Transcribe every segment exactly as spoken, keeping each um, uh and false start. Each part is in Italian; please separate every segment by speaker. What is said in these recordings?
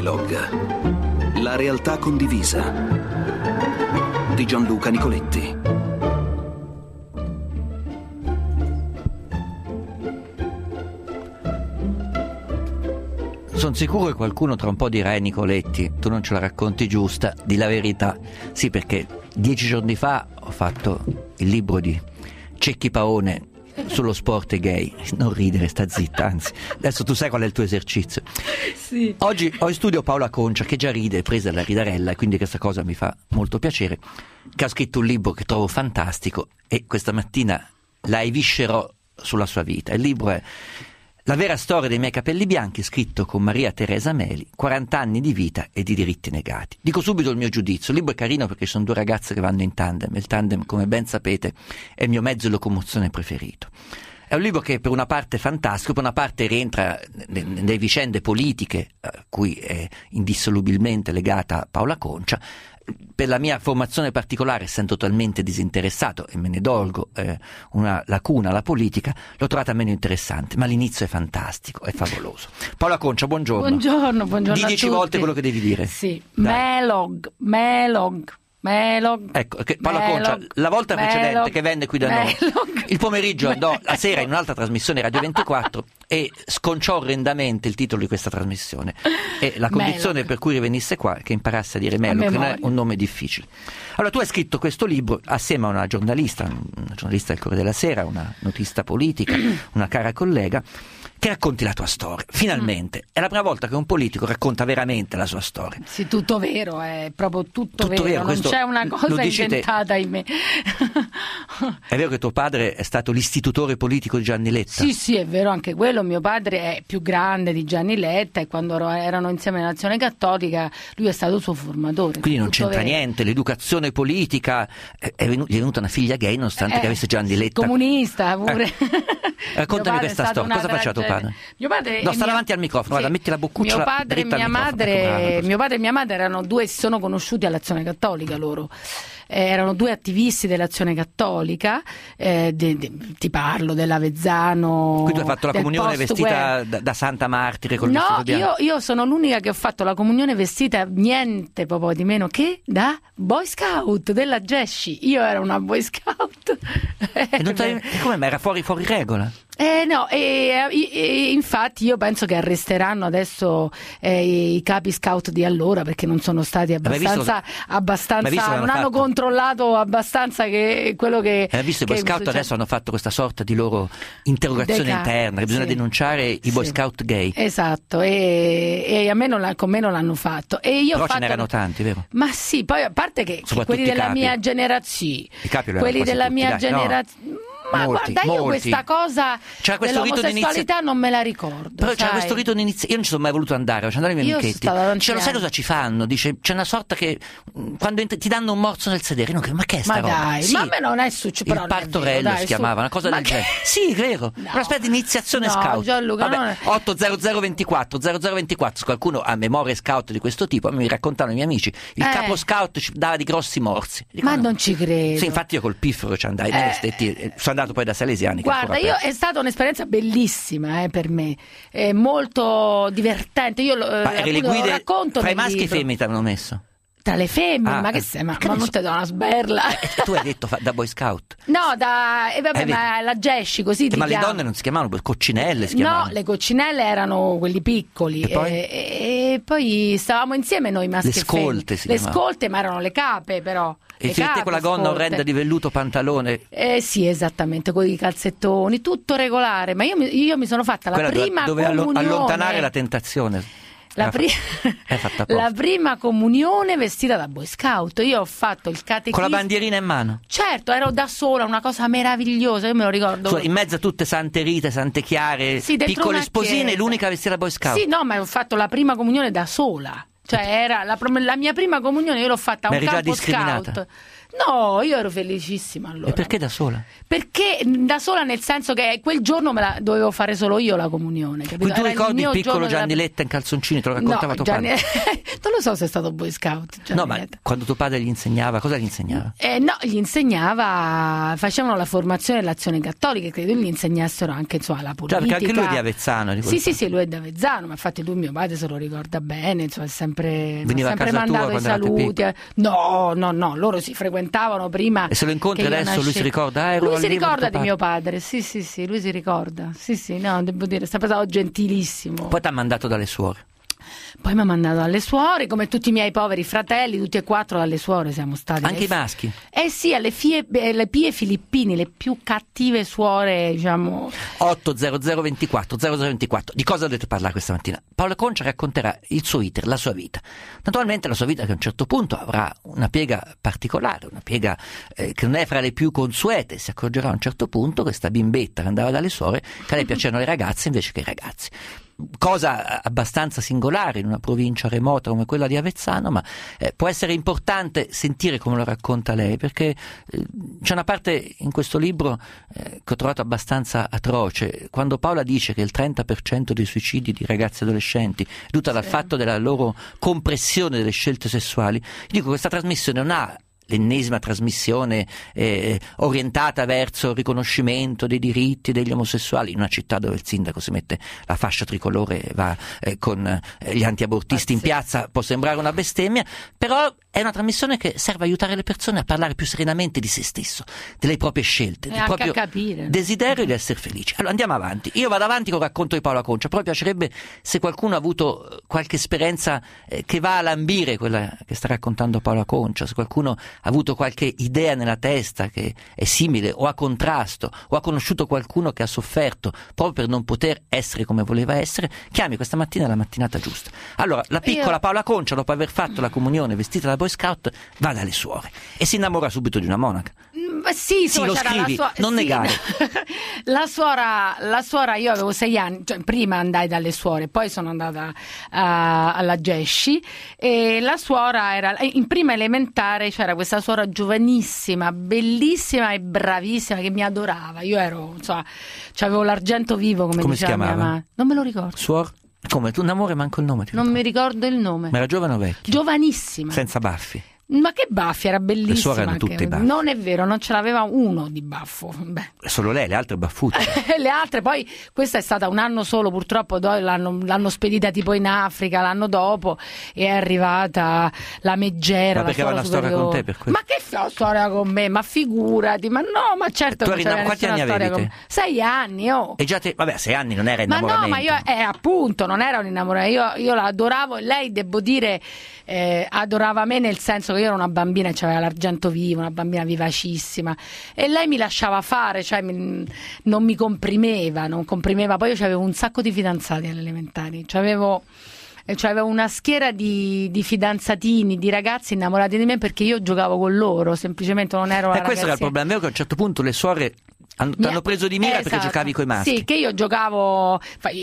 Speaker 1: Melog, la realtà condivisa di Gianluca Nicoletti.
Speaker 2: Sono sicuro che qualcuno tra un po' dirà: eh, Nicoletti, tu non ce la racconti giusta, di la verità. Sì, perché dieci giorni fa ho fatto il libro di Cecchi Paone sullo sport gay. Non ridere, sta zitta, anzi adesso tu sai qual è il tuo esercizio.
Speaker 3: Sì.
Speaker 2: Oggi ho in studio Paola Concia, che già ride, presa alla ridarella, e quindi questa cosa mi fa molto piacere, che ha scritto un libro che trovo fantastico e questa mattina la eviscerò sulla sua vita. Il libro è La vera storia dei miei capelli bianchi, scritto con Maria Teresa Meli, quaranta anni di vita e di diritti negati. Dico subito il mio giudizio: il libro è carino perché ci sono due ragazze che vanno in tandem, il tandem, come ben sapete, è il mio mezzo di locomozione preferito. È un libro che per una parte è fantastico, per una parte rientra nelle vicende politiche a cui è indissolubilmente legata Paola Concia. Per la mia formazione particolare, essendo totalmente disinteressato, e me ne dolgo eh, una lacuna alla politica, l'ho trovata meno interessante, ma l'inizio è fantastico, è favoloso. Paola Concia, buongiorno.
Speaker 3: Buongiorno, buongiorno
Speaker 2: Di
Speaker 3: a
Speaker 2: dieci
Speaker 3: tutti.
Speaker 2: volte quello che devi dire.
Speaker 3: Sì,
Speaker 2: Dai.
Speaker 3: Melog, Melog, Melog.
Speaker 2: Ecco, che Paola
Speaker 3: Melog,
Speaker 2: Concia, la volta
Speaker 3: Melog,
Speaker 2: precedente che venne qui da noi,
Speaker 3: Melog.
Speaker 2: il pomeriggio andò la sera in un'altra trasmissione Radio ventiquattro e sconciò orrendamente il titolo di questa trasmissione. E la condizione
Speaker 3: Melog.
Speaker 2: per cui rivenisse qua è che imparasse a dire Melog, che non è un nome difficile. Allora, tu hai scritto questo libro assieme a una giornalista, una giornalista del Corriere della Sera, una notista politica, una cara collega, che racconti la tua storia. Finalmente, è la prima volta che un politico racconta veramente la sua storia.
Speaker 3: Sì, tutto vero, è proprio tutto,
Speaker 2: Tutto
Speaker 3: vero,
Speaker 2: vero,
Speaker 3: non
Speaker 2: questo
Speaker 3: c'è una
Speaker 2: lo
Speaker 3: cosa
Speaker 2: dici te.
Speaker 3: inventata in me.
Speaker 2: È vero che tuo padre è stato l'istitutore politico di Gianni Letta?
Speaker 3: Sì, sì, è vero anche quello. Mio padre è più grande di Gianni Letta e quando erano insieme all'Azione Cattolica lui è stato il suo formatore.
Speaker 2: Quindi non
Speaker 3: Tutto
Speaker 2: c'entra
Speaker 3: vero.
Speaker 2: niente, l'educazione politica, è, è venu- gli è venuta una figlia gay nonostante
Speaker 3: Eh,
Speaker 2: che avesse Gianni Letta.
Speaker 3: Comunista pure.
Speaker 2: Eh. Raccontami
Speaker 3: Mio padre
Speaker 2: questa
Speaker 3: è stata
Speaker 2: storia,
Speaker 3: una
Speaker 2: cosa faceva tuo
Speaker 3: tragedia.
Speaker 2: padre?
Speaker 3: Mio padre
Speaker 2: No,
Speaker 3: e
Speaker 2: sta
Speaker 3: mia-
Speaker 2: davanti al microfono, guarda, metti la boccuccia
Speaker 3: mio padre e
Speaker 2: dritta al
Speaker 3: mia
Speaker 2: microfono, ecco, brava,
Speaker 3: madre,
Speaker 2: così.
Speaker 3: mio padre e mia madre erano due, si sono conosciuti all'Azione Cattolica loro. Eh, erano due attivisti dell'Azione Cattolica, eh, de, de, ti parlo dell'Avezzano.
Speaker 2: Quindi tu hai fatto la
Speaker 3: del
Speaker 2: comunione
Speaker 3: post-guerra.
Speaker 2: vestita da, da Santa Martire col
Speaker 3: No,
Speaker 2: vestito bianco?
Speaker 3: io, io sono l'unica che ho fatto la comunione vestita niente proprio di meno che da Boy Scout della Gesci. Io ero una Boy Scout.
Speaker 2: E non t'hai- e come, ma era fuori, fuori regola?
Speaker 3: Eh no, e, e- e infatti io penso che arresteranno adesso eh, i capi scout di allora perché non sono stati
Speaker 2: Ma hai visto-
Speaker 3: abbastanza, abbastanza
Speaker 2: ma hai visto che
Speaker 3: non
Speaker 2: hanno
Speaker 3: hanno
Speaker 2: fatto?
Speaker 3: controllato abbastanza che quello che...
Speaker 2: Hai visto i Boy
Speaker 3: che
Speaker 2: Scout
Speaker 3: succede.
Speaker 2: adesso hanno fatto questa sorta di loro interrogazione
Speaker 3: Dei ca-
Speaker 2: interna, che bisogna
Speaker 3: sì.
Speaker 2: denunciare i Boy
Speaker 3: Sì.
Speaker 2: Scout gay.
Speaker 3: Esatto, e, e a me non l'ha- con me non l'hanno fatto. E io ho
Speaker 2: Però ce
Speaker 3: fatto...
Speaker 2: n'erano tanti, vero?
Speaker 3: Ma sì, poi a parte che, che
Speaker 2: Soprattutto
Speaker 3: quelli
Speaker 2: i
Speaker 3: della
Speaker 2: capi.
Speaker 3: mia generazione,
Speaker 2: I capi lo erano
Speaker 3: quelli
Speaker 2: quasi
Speaker 3: della
Speaker 2: tutti,
Speaker 3: mia
Speaker 2: dai, no.
Speaker 3: generazione... Ma
Speaker 2: Molti,
Speaker 3: guarda, io
Speaker 2: molti.
Speaker 3: questa cosa
Speaker 2: C'era questo rito
Speaker 3: dell'omosessualità
Speaker 2: d'inizio-
Speaker 3: non me la ricordo.
Speaker 2: Però c'era
Speaker 3: sai?
Speaker 2: questo rito d'inizio, io non ci sono mai voluto andare, faccio andare i miei
Speaker 3: Io
Speaker 2: amichetti.
Speaker 3: sono stata tanti
Speaker 2: Dice, lo sai
Speaker 3: anni.
Speaker 2: cosa ci fanno? Dice, c'è una sorta che mh, quando entri- ti danno un morso nel sedere, no, che- ma che è sta
Speaker 3: Ma
Speaker 2: roba?
Speaker 3: dai,
Speaker 2: Sì.
Speaker 3: ma a me non è successo. però
Speaker 2: Il
Speaker 3: non è
Speaker 2: partorello
Speaker 3: vero, dai,
Speaker 2: si
Speaker 3: su.
Speaker 2: chiamava, una cosa
Speaker 3: Ma
Speaker 2: del
Speaker 3: che-
Speaker 2: genere. Sì, è vero.
Speaker 3: No.
Speaker 2: Una specie di iniziazione
Speaker 3: No,
Speaker 2: scout.
Speaker 3: Gianluca,
Speaker 2: Vabbè,
Speaker 3: non è-
Speaker 2: otto zero zero ventiquattro zero zero ventiquattro, se qualcuno ha memorie scout di questo tipo, mi raccontano i miei amici, il
Speaker 3: Eh.
Speaker 2: capo scout ci dava di grossi morsi. Dico,
Speaker 3: Ma
Speaker 2: no.
Speaker 3: non ci credo.
Speaker 2: Sì, infatti io col piffero ci andai,
Speaker 3: Eh.
Speaker 2: nei vestetti, eh, sono andato poi da Salesiani. che è
Speaker 3: Guarda,
Speaker 2: ancora
Speaker 3: io
Speaker 2: peggio.
Speaker 3: è stata un'esperienza bellissima eh, per me, è molto divertente. Io lo, eh,
Speaker 2: Ma eri le
Speaker 3: appunto, lo
Speaker 2: guide
Speaker 3: racconto
Speaker 2: fra i
Speaker 3: nel
Speaker 2: maschi e
Speaker 3: libro.
Speaker 2: femmine ti avevano messo?
Speaker 3: Tra le femmine,
Speaker 2: Ah,
Speaker 3: ma che
Speaker 2: eh,
Speaker 3: sei? Ma,
Speaker 2: che
Speaker 3: ma
Speaker 2: ne
Speaker 3: non
Speaker 2: so.
Speaker 3: ti do una sberla.
Speaker 2: E tu hai detto fa- da Boy Scout.
Speaker 3: No, da. E vabbè,
Speaker 2: Eh, vedi.
Speaker 3: ma la Gesci così ti
Speaker 2: Ma le
Speaker 3: chiama.
Speaker 2: donne non si chiamavano coccinelle, si
Speaker 3: No,
Speaker 2: chiamavano.
Speaker 3: le coccinelle erano quelli piccoli
Speaker 2: E poi?
Speaker 3: e, e- e poi stavamo insieme noi maschi
Speaker 2: Le
Speaker 3: e femmine.
Speaker 2: scolte si
Speaker 3: Le
Speaker 2: chiamavano.
Speaker 3: scolte, ma erano le cape però.
Speaker 2: E
Speaker 3: Le
Speaker 2: finite
Speaker 3: cape,
Speaker 2: quella gonna
Speaker 3: scolte.
Speaker 2: orrenda di velluto pantalone.
Speaker 3: Eh sì, esattamente, con i calzettoni, tutto regolare, ma io mi, io mi sono fatta la
Speaker 2: Quella dove-
Speaker 3: prima
Speaker 2: dove allo-
Speaker 3: comunione.
Speaker 2: allontanare la tentazione.
Speaker 3: La,
Speaker 2: Era
Speaker 3: pri-
Speaker 2: fa- è fatta apposta.
Speaker 3: la prima comunione vestita da Boy Scout. Io ho fatto il catechismo.
Speaker 2: Con la bandierina in mano.
Speaker 3: Certo, ero da sola, una cosa meravigliosa, io me lo ricordo.
Speaker 2: Su- in mezzo a tutte Sante Rite, Sante Chiare,
Speaker 3: Sì, dentro
Speaker 2: piccole
Speaker 3: una
Speaker 2: sposine,
Speaker 3: chiesa.
Speaker 2: l'unica vestita da Boy Scout.
Speaker 3: Sì, no, ma ho fatto la prima comunione da sola. Cioè, era la, prom- la mia prima comunione, io l'ho fatta a
Speaker 2: Ma
Speaker 3: un
Speaker 2: eri già
Speaker 3: campo
Speaker 2: discriminata?
Speaker 3: scout. No, io ero felicissima allora.
Speaker 2: E perché da sola?
Speaker 3: Perché da sola nel senso che quel giorno me la dovevo fare solo io la comunione, capito?
Speaker 2: Quindi tu
Speaker 3: Era
Speaker 2: ricordi il, il piccolo
Speaker 3: della...
Speaker 2: Gianni Letta in calzoncini, te lo raccontava
Speaker 3: no,
Speaker 2: tuo
Speaker 3: Gianni...
Speaker 2: padre?
Speaker 3: Non lo so se è stato boy scout Gianni
Speaker 2: No, ma
Speaker 3: Letta.
Speaker 2: quando tuo padre gli insegnava, cosa gli insegnava?
Speaker 3: Eh, no, gli insegnava, facevano la formazione dell'azione cattolica, credo gli insegnassero anche insomma la politica.
Speaker 2: Cioè, perché anche lui è di Avezzano. Di
Speaker 3: sì, sì, sì, lui è di Avezzano, ma infatti lui mio padre se lo ricorda bene, insomma, è sempre,
Speaker 2: veniva
Speaker 3: sempre
Speaker 2: a casa
Speaker 3: mandato
Speaker 2: tua
Speaker 3: i
Speaker 2: quando
Speaker 3: saluti. No, no, no, loro si frequentavano prima.
Speaker 2: E se lo incontri adesso
Speaker 3: nasce...
Speaker 2: lui si ricorda? Ah, ero
Speaker 3: lui
Speaker 2: al
Speaker 3: si
Speaker 2: libro
Speaker 3: ricorda
Speaker 2: di
Speaker 3: di mio padre, sì, sì, sì, lui si ricorda. Sì, sì, no, devo dire, è sempre stato gentilissimo.
Speaker 2: Poi ti ha mandato dalle suore.
Speaker 3: Poi mi ha mandato dalle suore, come tutti i miei poveri fratelli, tutti e quattro dalle suore siamo stati.
Speaker 2: Anche i maschi?
Speaker 3: Eh sì, alle fie, le pie filippine, le più cattive suore, diciamo.
Speaker 2: otto zero zero ventiquattro zero zero ventiquattro. Di cosa dovete parlare questa mattina? Paola Concia racconterà il suo iter, la sua vita. Naturalmente la sua vita che a un certo punto avrà una piega particolare, una piega eh, che non è fra le più consuete. Si accorgerà a un certo punto questa bimbetta che andava dalle suore che a lei piacevano le ragazze invece che i ragazzi. Cosa abbastanza singolare in una provincia remota come quella di Avezzano, ma eh, può essere importante sentire come lo racconta lei, perché eh, c'è una parte in questo libro eh, che ho trovato abbastanza atroce, quando Paola dice che il trenta per cento dei suicidi di ragazzi e adolescenti è dovuta dal fatto della loro compressione delle scelte sessuali. Io dico, questa trasmissione non ha l'ennesima trasmissione eh, orientata verso il riconoscimento dei diritti degli omosessuali in una città dove il sindaco si mette la fascia tricolore e va eh, con eh, gli antiabortisti in piazza. Può sembrare una bestemmia, però è una trasmissione che serve a aiutare le persone a parlare più serenamente di se stesso, delle proprie scelte,
Speaker 3: e
Speaker 2: del
Speaker 3: anche
Speaker 2: proprio
Speaker 3: a capire.
Speaker 2: desiderio di essere felici. Allora andiamo avanti, io vado avanti con il racconto di Paola Concia. Poi piacerebbe se qualcuno ha avuto qualche esperienza eh, che va a lambire quella che sta raccontando Paola Concia, se qualcuno ha avuto qualche idea nella testa che è simile o a contrasto, o ha conosciuto qualcuno che ha sofferto proprio per non poter essere come voleva essere, chiami questa mattina la mattinata giusta. Allora la piccola
Speaker 3: Io...
Speaker 2: Paola Concia, dopo aver fatto la comunione vestita da boy scout, va dalle suore e si innamora subito di una monaca.
Speaker 3: Mm, sì,
Speaker 2: sì, lo scrivi,
Speaker 3: la sua...
Speaker 2: non
Speaker 3: sì,
Speaker 2: negare.
Speaker 3: la suora, la suora, io avevo sei anni, cioè prima andai dalle suore, poi sono andata uh, alla Gesci, e la suora era in prima elementare, c'era questa suora giovanissima, bellissima e bravissima che mi adorava. Io ero, insomma, avevo l'argento vivo, come,
Speaker 2: come si
Speaker 3: diceva
Speaker 2: chiamava?
Speaker 3: mia mamma. Non me lo ricordo.
Speaker 2: Suor? Come? Tu un amore manco il nome?
Speaker 3: Non mi ricordo il nome.
Speaker 2: Ma era giovane o vecchia?
Speaker 3: Giovanissima.
Speaker 2: Senza baffi?
Speaker 3: Ma che baffi, era bellissima.
Speaker 2: Le suore hanno tutte
Speaker 3: che...
Speaker 2: i baffi.
Speaker 3: Non è vero, non ce l'aveva uno di baffo. Beh.
Speaker 2: Solo lei, le altre baffucce.
Speaker 3: Le altre, poi questa è stata un anno solo, purtroppo l'hanno, l'hanno spedita tipo in Africa l'anno dopo, e è arrivata la Meggera.
Speaker 2: Ma perché
Speaker 3: la
Speaker 2: aveva una storia con te per questo?
Speaker 3: Ma che fa storia con me? Ma figurati, ma no, ma certo
Speaker 2: tu
Speaker 3: che
Speaker 2: innam-
Speaker 3: c'era
Speaker 2: quanti
Speaker 3: nessuna
Speaker 2: anni
Speaker 3: storia
Speaker 2: avevi
Speaker 3: con
Speaker 2: te?
Speaker 3: me. Sei anni, oh.
Speaker 2: E già te, vabbè, sei anni non era
Speaker 3: Ma
Speaker 2: innamoramento.
Speaker 3: no, ma io, eh, appunto, non era un innamoramento, io, io la adoravo, e lei, devo dire, eh, adorava me, nel senso che io ero una bambina e c'aveva l'argento vivo, una bambina vivacissima, e lei mi lasciava fare, cioè mi, non mi comprimeva, non comprimeva. Poi io avevo un sacco di fidanzati alle elementari, c'avevo, c'avevo una schiera di, di fidanzatini, di ragazzi innamorati di me perché io giocavo con loro, semplicemente non ero una
Speaker 2: E questo era il
Speaker 3: ragazzina.
Speaker 2: problema, è vero che a un certo punto le suore hanno, ti hanno preso di mira,
Speaker 3: esatto,
Speaker 2: perché giocavi coi maschi.
Speaker 3: Sì, che io giocavo,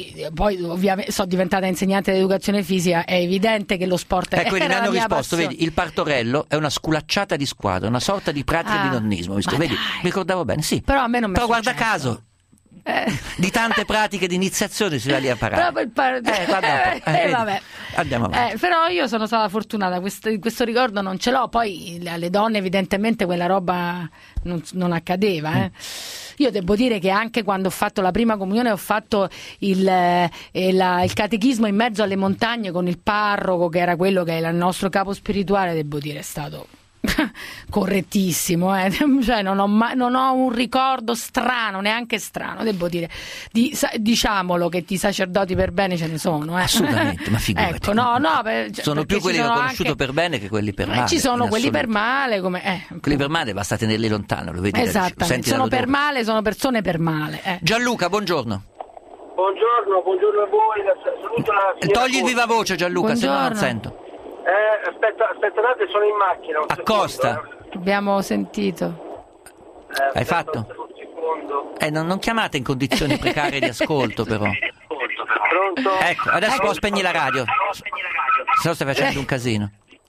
Speaker 3: poi ovviamente sono diventata insegnante di educazione fisica, è evidente che lo sport
Speaker 2: ecco,
Speaker 3: era
Speaker 2: mi hanno
Speaker 3: la mia
Speaker 2: risposto,
Speaker 3: passione.
Speaker 2: vedi, il partorello è una sculacciata di squadra, una sorta di pratica
Speaker 3: Ah,
Speaker 2: di nonnismo, visto?
Speaker 3: ma
Speaker 2: Vedi,
Speaker 3: dai.
Speaker 2: mi ricordavo bene, sì.
Speaker 3: Però a me non mi è
Speaker 2: Però guarda
Speaker 3: successo.
Speaker 2: caso,
Speaker 3: Eh.
Speaker 2: di tante pratiche di iniziazione si va lì a parare.
Speaker 3: Proprio il par-
Speaker 2: Eh, guarda un po', eh,
Speaker 3: eh,
Speaker 2: vedi.
Speaker 3: vabbè.
Speaker 2: Andiamo avanti.
Speaker 3: Eh, però io sono stata fortunata, questo, questo ricordo non ce l'ho. Poi alle donne evidentemente quella roba non, non accadeva, eh. Io devo dire che anche quando ho fatto la prima comunione ho fatto il, eh, la, il catechismo in mezzo alle montagne con il parroco, che era quello che era il nostro capo spirituale, devo dire è stato correttissimo, eh. Cioè non ho, mai, non ho un ricordo strano, neanche strano, devo dire. Di, sa, diciamolo che di sacerdoti per bene ce ne sono, eh.
Speaker 2: Assolutamente, ma figurati.
Speaker 3: Ecco, no, no, per, cioè,
Speaker 2: sono più quelli che ho
Speaker 3: sono
Speaker 2: conosciuto
Speaker 3: anche...
Speaker 2: per bene che quelli per
Speaker 3: Eh,
Speaker 2: male.
Speaker 3: ci sono
Speaker 2: in
Speaker 3: quelli per
Speaker 2: assoluto.
Speaker 3: male, come eh,
Speaker 2: Quelli per male basta tenerli lontano, lo vedi?
Speaker 3: esattamente,
Speaker 2: Senti
Speaker 3: sono
Speaker 2: da
Speaker 3: per
Speaker 2: dove?
Speaker 3: male, sono persone per male. Eh.
Speaker 2: Gianluca, buongiorno.
Speaker 4: Buongiorno, buongiorno a voi, saluto la signora
Speaker 2: Togli il
Speaker 4: Conte.
Speaker 2: viva voce, Gianluca, se no non
Speaker 3: Buongiorno.
Speaker 2: sento.
Speaker 4: Eh, aspetta, aspetta un attimo, sono in macchina. un
Speaker 2: Accosta.
Speaker 4: secondo, eh.
Speaker 3: Abbiamo sentito.
Speaker 4: Eh, aspetta
Speaker 2: fatto?
Speaker 4: Un secondo.
Speaker 2: Eh, non, non chiamate in condizioni precarie di ascolto, però.
Speaker 4: Pronto?
Speaker 2: Ecco, adesso può spegni la radio, se no stai facendo un casino.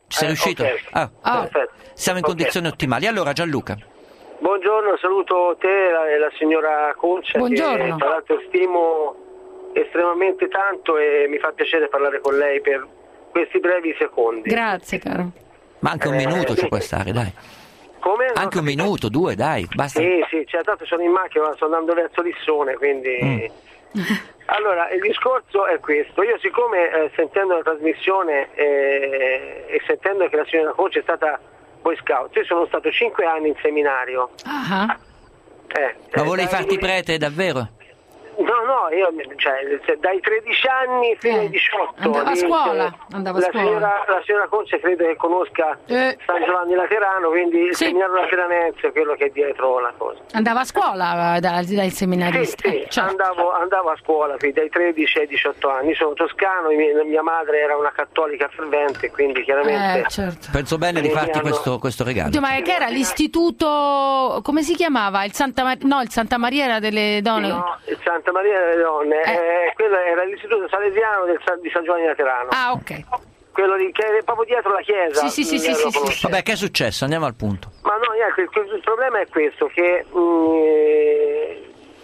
Speaker 2: Ci sei
Speaker 4: Eh,
Speaker 2: riuscito?
Speaker 4: ok.
Speaker 2: Ah,
Speaker 3: Ah.
Speaker 4: Perfetto.
Speaker 2: siamo in
Speaker 4: Ok.
Speaker 2: condizioni ottimali. Allora Gianluca,
Speaker 4: Buongiorno, saluto te e la, e la signora Concia,
Speaker 3: Buongiorno.
Speaker 4: che tra l'altro stimo estremamente tanto e mi fa piacere parlare con lei per questi brevi secondi.
Speaker 3: Grazie, caro.
Speaker 2: ma anche un
Speaker 4: Eh,
Speaker 2: minuto ci
Speaker 4: sì.
Speaker 2: può stare, dai.
Speaker 4: Come? Non ho
Speaker 2: Anche un
Speaker 4: capito.
Speaker 2: minuto, due, dai, basta.
Speaker 4: Sì, sì, cioè, tanto sono in macchina, sto andando verso Lissone, quindi... Allora, il discorso è questo. Io siccome eh, sentendo la trasmissione eh, e sentendo che la signora Concia è stata Boy Scout, io sono stato cinque anni in seminario.
Speaker 3: Ah,
Speaker 4: Eh,
Speaker 2: Ma
Speaker 4: eh,
Speaker 2: volevi
Speaker 4: dai-
Speaker 2: farti prete davvero?
Speaker 4: No, no, io cioè, se- dai tredici anni fino
Speaker 3: Eh,
Speaker 4: ai diciotto.
Speaker 3: andava a
Speaker 4: lì,
Speaker 3: scuola,
Speaker 4: cioè,
Speaker 3: andava a
Speaker 4: la
Speaker 3: scuola.
Speaker 4: Signora, la signora Concia credo che conosca
Speaker 3: Eh.
Speaker 4: San Giovanni Laterano, quindi il
Speaker 3: Sì.
Speaker 4: seminario lateranense è quello che è dietro la cosa.
Speaker 3: andava a scuola eh, da- dal
Speaker 4: Sì,
Speaker 3: seminarista.
Speaker 4: sì,
Speaker 3: Certo.
Speaker 4: andavo, andavo a scuola qui, dai tredici ai diciotto anni. Io sono toscano, mia, mia madre era una cattolica fervente, quindi chiaramente...
Speaker 3: Eh, certo.
Speaker 2: Penso bene di
Speaker 4: Mi
Speaker 2: farti
Speaker 4: hanno-
Speaker 2: questo, questo regalo.
Speaker 3: Oddio, ma che era l'istituto, come si chiamava? Il Santa Mar- no, il Santa Maria era delle donne.
Speaker 4: No, il Santa Maria delle Donne,
Speaker 3: Eh.
Speaker 4: eh, quello era l'istituto salesiano del San- di San Giovanni Laterano,
Speaker 3: Ah, ok.
Speaker 4: quello di, che è proprio dietro la chiesa.
Speaker 3: Sì, sì, sì,
Speaker 4: eh,
Speaker 3: sì,
Speaker 4: lo
Speaker 3: sì,
Speaker 4: conoscete.
Speaker 2: Vabbè, che è successo? Andiamo al punto.
Speaker 4: Ma no, niente, il, il problema è questo, che mm,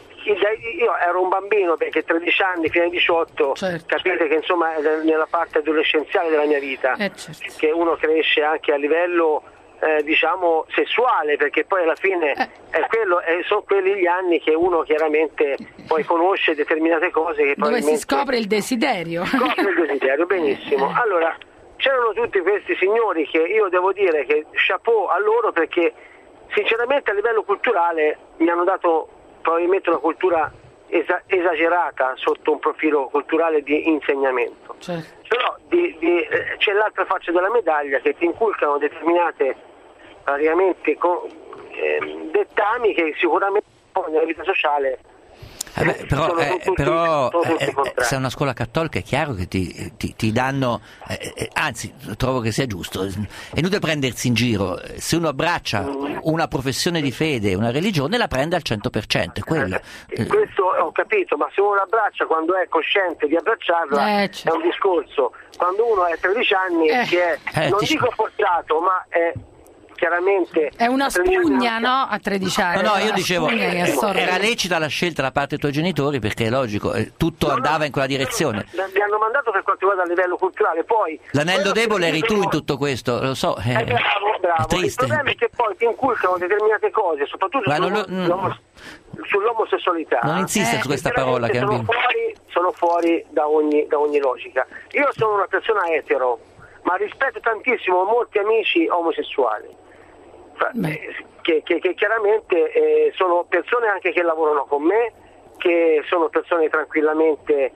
Speaker 4: il- io ero un bambino perché tredici anni fino ai diciotto,
Speaker 3: Certo.
Speaker 4: capite che insomma è nella parte adolescenziale della mia vita,
Speaker 3: Eh, certo.
Speaker 4: che uno cresce anche a livello eh, diciamo sessuale, perché poi alla fine
Speaker 3: Eh.
Speaker 4: è quello, è- sono quelli gli anni che uno chiaramente poi conosce determinate cose che
Speaker 3: Dove si
Speaker 4: probabilmente
Speaker 3: scopre il desiderio.
Speaker 4: scopre il desiderio, benissimo. Allora, c'erano tutti questi signori che io devo dire che chapeau a loro, perché sinceramente a livello culturale mi hanno dato probabilmente una cultura esa- esagerata sotto un profilo culturale di insegnamento.
Speaker 3: Certo.
Speaker 4: Però di- di- eh, c'è l'altra faccia della medaglia, che ti inculcano determinate praticamente co- ehm, dettami che sicuramente poi nella vita sociale
Speaker 2: Eh beh, però,
Speaker 4: sono
Speaker 2: eh,
Speaker 4: tutti-
Speaker 2: però
Speaker 4: sono tutti
Speaker 2: eh, eh,
Speaker 4: contrari.
Speaker 2: se è una scuola cattolica è chiaro che ti, ti- ti danno, eh, eh, anzi trovo che sia giusto, è inutile prendersi in giro, se uno abbraccia una professione di fede, una religione, la prende al cento per cento, è quello.
Speaker 4: Eh,
Speaker 2: Eh,
Speaker 4: Questo ho capito, ma se uno abbraccia quando è cosciente di abbracciarla
Speaker 3: Eh, certo.
Speaker 4: è un discorso. Quando uno ha tredici anni
Speaker 3: Eh.
Speaker 4: che è,
Speaker 2: Eh,
Speaker 4: non
Speaker 2: ti-
Speaker 4: dico forzato, ma è chiaramente...
Speaker 3: È una
Speaker 4: a tredici anni
Speaker 3: spugna,
Speaker 4: non-
Speaker 3: no? A tredici anni.
Speaker 2: No, no,
Speaker 3: Una
Speaker 2: io dicevo,
Speaker 3: spugna che
Speaker 2: eh,
Speaker 3: assorbe.
Speaker 2: era lecita la scelta da parte dei tuoi genitori perché è logico, eh, tutto
Speaker 4: No, no,
Speaker 2: andava in quella direzione.
Speaker 4: Mi hanno mandato per quanto riguarda a livello culturale, poi...
Speaker 2: L'anello
Speaker 4: quello che
Speaker 2: debole eri tu
Speaker 4: dicono-
Speaker 2: in tutto questo, lo so, eh,
Speaker 4: Eh, bravo, bravo.
Speaker 2: è
Speaker 4: Il
Speaker 2: triste.
Speaker 4: problema è che poi ti inculcano determinate cose, soprattutto
Speaker 2: Ma non
Speaker 4: sull'omo-
Speaker 2: lo- mm.
Speaker 4: l'omo- sull'omosessualità.
Speaker 2: Non insiste
Speaker 3: Eh,
Speaker 2: su questa
Speaker 4: che
Speaker 2: parola che è
Speaker 4: veramente sono fuori, sono fuori da ogni, da ogni logica. Io sono una persona etero, ma rispetto tantissimo molti amici omosessuali, Fra-
Speaker 3: Beh.
Speaker 4: eh, che, che- che chiaramente eh, sono persone anche che lavorano con me, che sono persone tranquillamente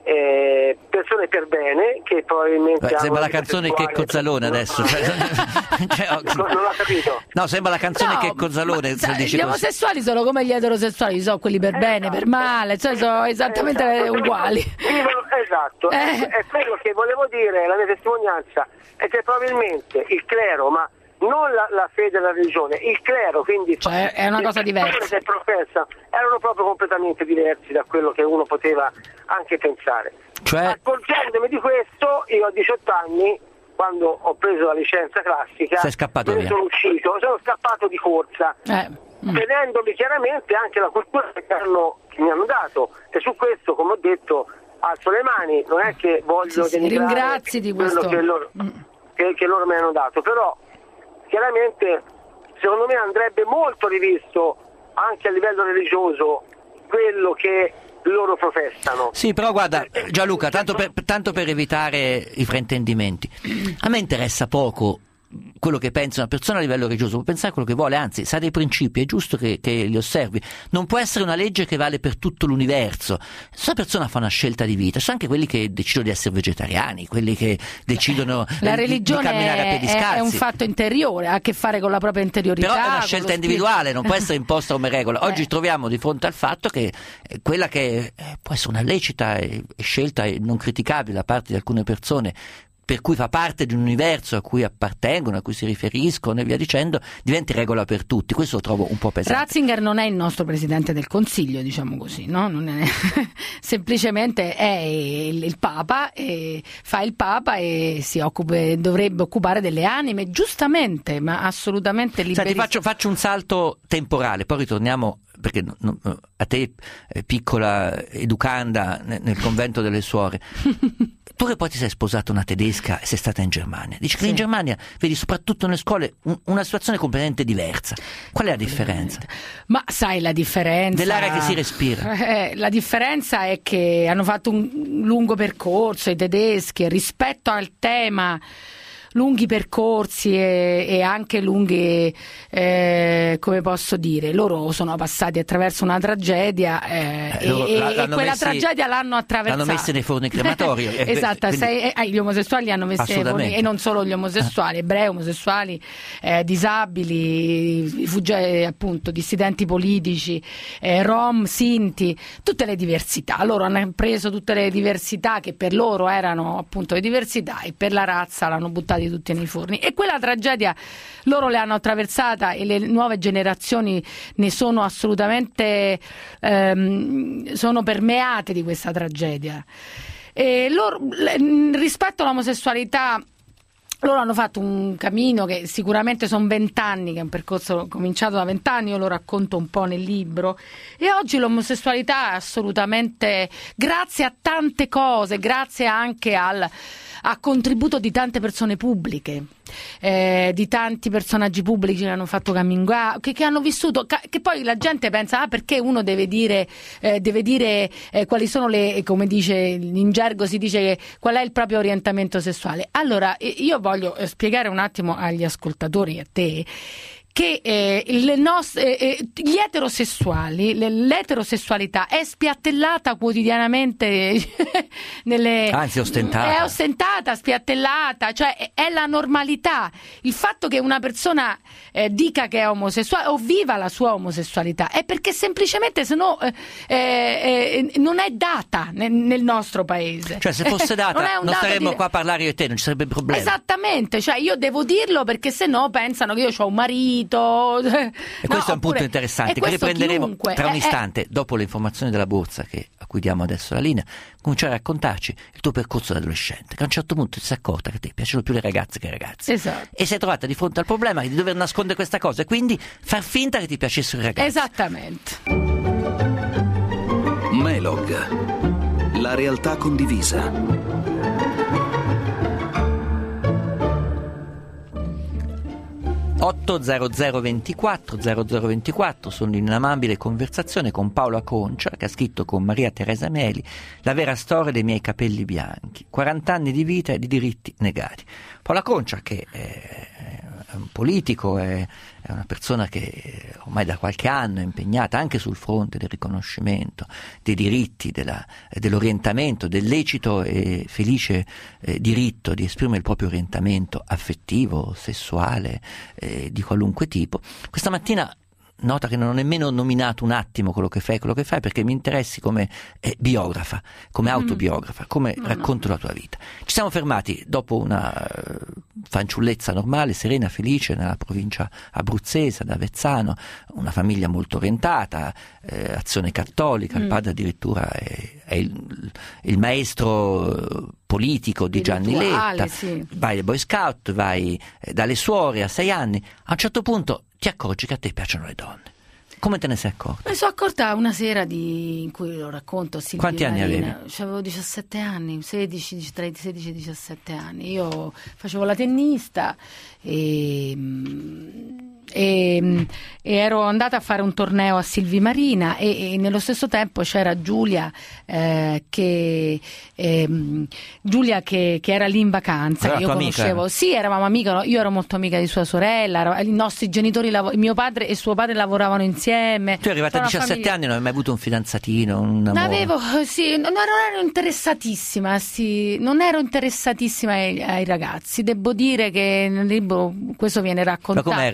Speaker 4: eh, persone per bene, che probabilmente
Speaker 2: Beh,
Speaker 4: hanno
Speaker 2: sembra la
Speaker 4: una vita
Speaker 2: canzone
Speaker 4: sessuale
Speaker 2: Checco Zalone adesso. Cioè, cioè, ho-
Speaker 4: non ho capito.
Speaker 2: no, sembra la canzone
Speaker 3: No,
Speaker 2: Checco Zalone
Speaker 3: ma,
Speaker 2: se
Speaker 3: sai,
Speaker 2: dici
Speaker 3: gli
Speaker 2: così.
Speaker 3: omosessuali sono come gli eterosessuali, sono quelli per bene, per male, cioè sono esattamente
Speaker 4: Esatto.
Speaker 3: uguali.
Speaker 4: Vivono- esatto,
Speaker 3: Eh.
Speaker 4: è quello che volevo dire, la mia testimonianza è che probabilmente il clero, ma non la, la fede e la religione, il clero, quindi
Speaker 3: Cioè, è una cosa
Speaker 4: le persone
Speaker 3: diversa.
Speaker 4: che professa erano proprio completamente diversi da quello che uno poteva anche pensare.
Speaker 2: Cioè,
Speaker 4: Accorgendomi di questo, io a diciotto anni, quando ho preso la licenza classica,
Speaker 2: Sei scappato
Speaker 4: me ne
Speaker 2: via.
Speaker 4: sono uscito, sono scappato di corsa,
Speaker 3: Eh, mm.
Speaker 4: tenendomi chiaramente anche la cultura che, hanno- che mi hanno dato, e su questo, come ho detto, alzo le mani, non è che voglio
Speaker 3: Sì, sì,
Speaker 4: denigrare
Speaker 3: ringrazi di
Speaker 4: quello
Speaker 3: questo.
Speaker 4: che loro,
Speaker 3: Mm.
Speaker 4: che, che loro mi hanno dato, però chiaramente secondo me andrebbe molto rivisto anche a livello religioso quello che loro professano.
Speaker 2: sì, però guarda, Gianluca, tanto per, tanto per evitare i fraintendimenti, a me interessa poco quello che pensa una persona a livello religioso, può pensare quello che vuole, anzi sa dei principi, è giusto che, che li osservi, non può essere una legge che vale per tutto l'universo. Se una persona fa una scelta di vita, sono anche quelli che decidono di essere vegetariani, quelli che decidono
Speaker 3: La
Speaker 2: di-
Speaker 3: religione
Speaker 2: di camminare a
Speaker 3: è,
Speaker 2: piedi
Speaker 3: è-
Speaker 2: scalzi.
Speaker 3: è un fatto interiore, ha a che fare con la propria interiorità.
Speaker 2: Però è una
Speaker 3: con
Speaker 2: scelta
Speaker 3: lo
Speaker 2: individuale, non può
Speaker 3: spirito.
Speaker 2: essere imposta come regola. Oggi
Speaker 3: Eh.
Speaker 2: troviamo di fronte al fatto che eh, quella che eh, può essere una lecita e, e scelta e non criticabile da parte di alcune persone per cui fa parte di un universo a cui appartengono, a cui si riferiscono e via dicendo, diventi regola per tutti. Questo lo trovo un po' pesante.
Speaker 3: Ratzinger non è il nostro presidente del Consiglio, diciamo così, no? Non è... semplicemente è il, il Papa, e fa il Papa e si occupa, dovrebbe occupare delle anime, giustamente, ma assolutamente liberissimo.
Speaker 2: Senti, faccio, faccio un salto temporale, poi ritorniamo, perché no, no, a te, eh, piccola educanda nel, nel convento delle suore, tu che poi ti sei sposata una tedesca e sei stata in Germania, dici che
Speaker 3: sì.
Speaker 2: in Germania vedi soprattutto nelle scuole un, una situazione completamente diversa. Qual è la differenza?
Speaker 3: Ma sai la differenza?
Speaker 2: Dell'aria che si respira.
Speaker 3: Eh, la differenza è che hanno fatto un lungo percorso i tedeschi rispetto al tema, lunghi percorsi e, e anche lunghi, eh, come posso dire, loro sono passati attraverso una tragedia eh,
Speaker 2: eh,
Speaker 3: e,
Speaker 2: l-
Speaker 3: e quella
Speaker 2: messi,
Speaker 3: tragedia l'hanno attraversata.
Speaker 2: L'hanno messa nei forni crematori.
Speaker 3: Esatto,
Speaker 2: quindi...
Speaker 3: sei, eh, gli omosessuali li hanno messi nei forni, e non solo gli omosessuali, ebrei, omosessuali, eh, disabili, fuggi- appunto dissidenti politici, eh, rom, sinti, tutte le diversità. Loro hanno preso tutte le diversità che per loro erano appunto le diversità e per la razza l'hanno buttati tutti nei forni, e quella tragedia loro le hanno attraversata e le nuove generazioni ne sono assolutamente ehm, sono permeate di questa tragedia. E loro, rispetto all'omosessualità, loro hanno fatto un cammino che sicuramente sono vent'anni, che è un percorso cominciato da vent'anni, io lo racconto un po' nel libro, e oggi l'omosessualità è assolutamente, grazie a tante cose, grazie anche al a contributo di tante persone pubbliche, eh, di tanti personaggi pubblici che hanno fatto coming out, che, che hanno vissuto, che poi la gente pensa ah, perché uno deve dire eh, deve dire eh, quali sono le, come dice in gergo si dice che, qual è il proprio orientamento sessuale. Allora io voglio spiegare un attimo agli ascoltatori e a te che eh, le nostre, eh, gli eterosessuali, l'eterosessualità è spiattellata quotidianamente nelle,
Speaker 2: anzi ostentata,
Speaker 3: è ostentata, spiattellata, cioè è la normalità. Il fatto che una persona eh, dica che è omosessuale o viva la sua omosessualità è perché semplicemente se no eh, eh, non è data nel, nel nostro paese.
Speaker 2: Cioè se fosse data non, non staremmo di... qua a parlare io e te, non ci sarebbe problema.
Speaker 3: Esattamente, cioè io devo dirlo perché se no pensano che io ho un marito. E
Speaker 2: questo
Speaker 3: no,
Speaker 2: è un
Speaker 3: oppure,
Speaker 2: punto interessante che riprenderemo chiunque, tra un eh, istante, dopo le informazioni della borsa che, a cui diamo adesso la linea. Cominciare a raccontarci il tuo percorso da adolescente, che a un certo punto ti sei accorta che ti piacciono più le ragazze che i ragazzi,
Speaker 3: esatto.
Speaker 2: E sei trovata di fronte al problema di dover nascondere questa cosa e quindi far finta che ti piacessero i ragazzi.
Speaker 3: Esattamente.
Speaker 1: Melog, la realtà condivisa.
Speaker 2: otto zero zero ventiquattro zero zero ventiquattro sono in inamabile conversazione con Paola Concia, che ha scritto con Maria Teresa Meli La vera storia dei miei capelli bianchi, quaranta anni di vita e di diritti negati. Paola Concia, che è un politico, è, è una persona che ormai da qualche anno è impegnata anche sul fronte del riconoscimento dei diritti, della, dell'orientamento, del lecito e felice eh, diritto di esprimere il proprio orientamento affettivo, sessuale, eh, di qualunque tipo. Questa mattina nota che non ho nemmeno nominato un attimo quello che fai, quello che fai, perché mi interessi come eh, biografa, come autobiografa, come
Speaker 3: no,
Speaker 2: racconto
Speaker 3: no.
Speaker 2: la tua vita. Ci siamo fermati dopo una uh, fanciullezza normale, serena, felice, nella provincia abruzzese, ad Avezzano, una famiglia molto orientata, eh, azione cattolica, mm. il padre addirittura è, è il, il maestro politico di Gianni Letta,
Speaker 3: sì.
Speaker 2: Vai ai Boy Scout, vai eh, dalle suore a sei anni, a un certo punto ti accorgi che a te piacciono le donne. Come te ne sei accorta?
Speaker 3: Mi sono accorta una sera di... in cui lo racconto a Silvia
Speaker 2: Quanti anni
Speaker 3: Marina.
Speaker 2: avevi?
Speaker 3: Avevo diciassette anni, sedici, tra i sedici e i diciassette anni. Io facevo la tennista e... E, e ero andata a fare un torneo a Silvi Marina e, e nello stesso tempo c'era Giulia eh, che eh, Giulia che, che era lì in vacanza,
Speaker 2: era
Speaker 3: che io conoscevo amica. Sì, eravamo amiche, no? Io ero molto amica di sua sorella, i nostri genitori lav- mio padre e suo padre lavoravano insieme.
Speaker 2: Tu eri arrivata a diciassette famiglia... anni, non hai mai avuto un fidanzatino, un amore?
Speaker 3: Avevo, sì, non ero interessatissima, sì, non ero interessatissima ai, ai ragazzi. Devo dire che nel libro questo viene raccontato.
Speaker 2: Ma com'eri, gnocca?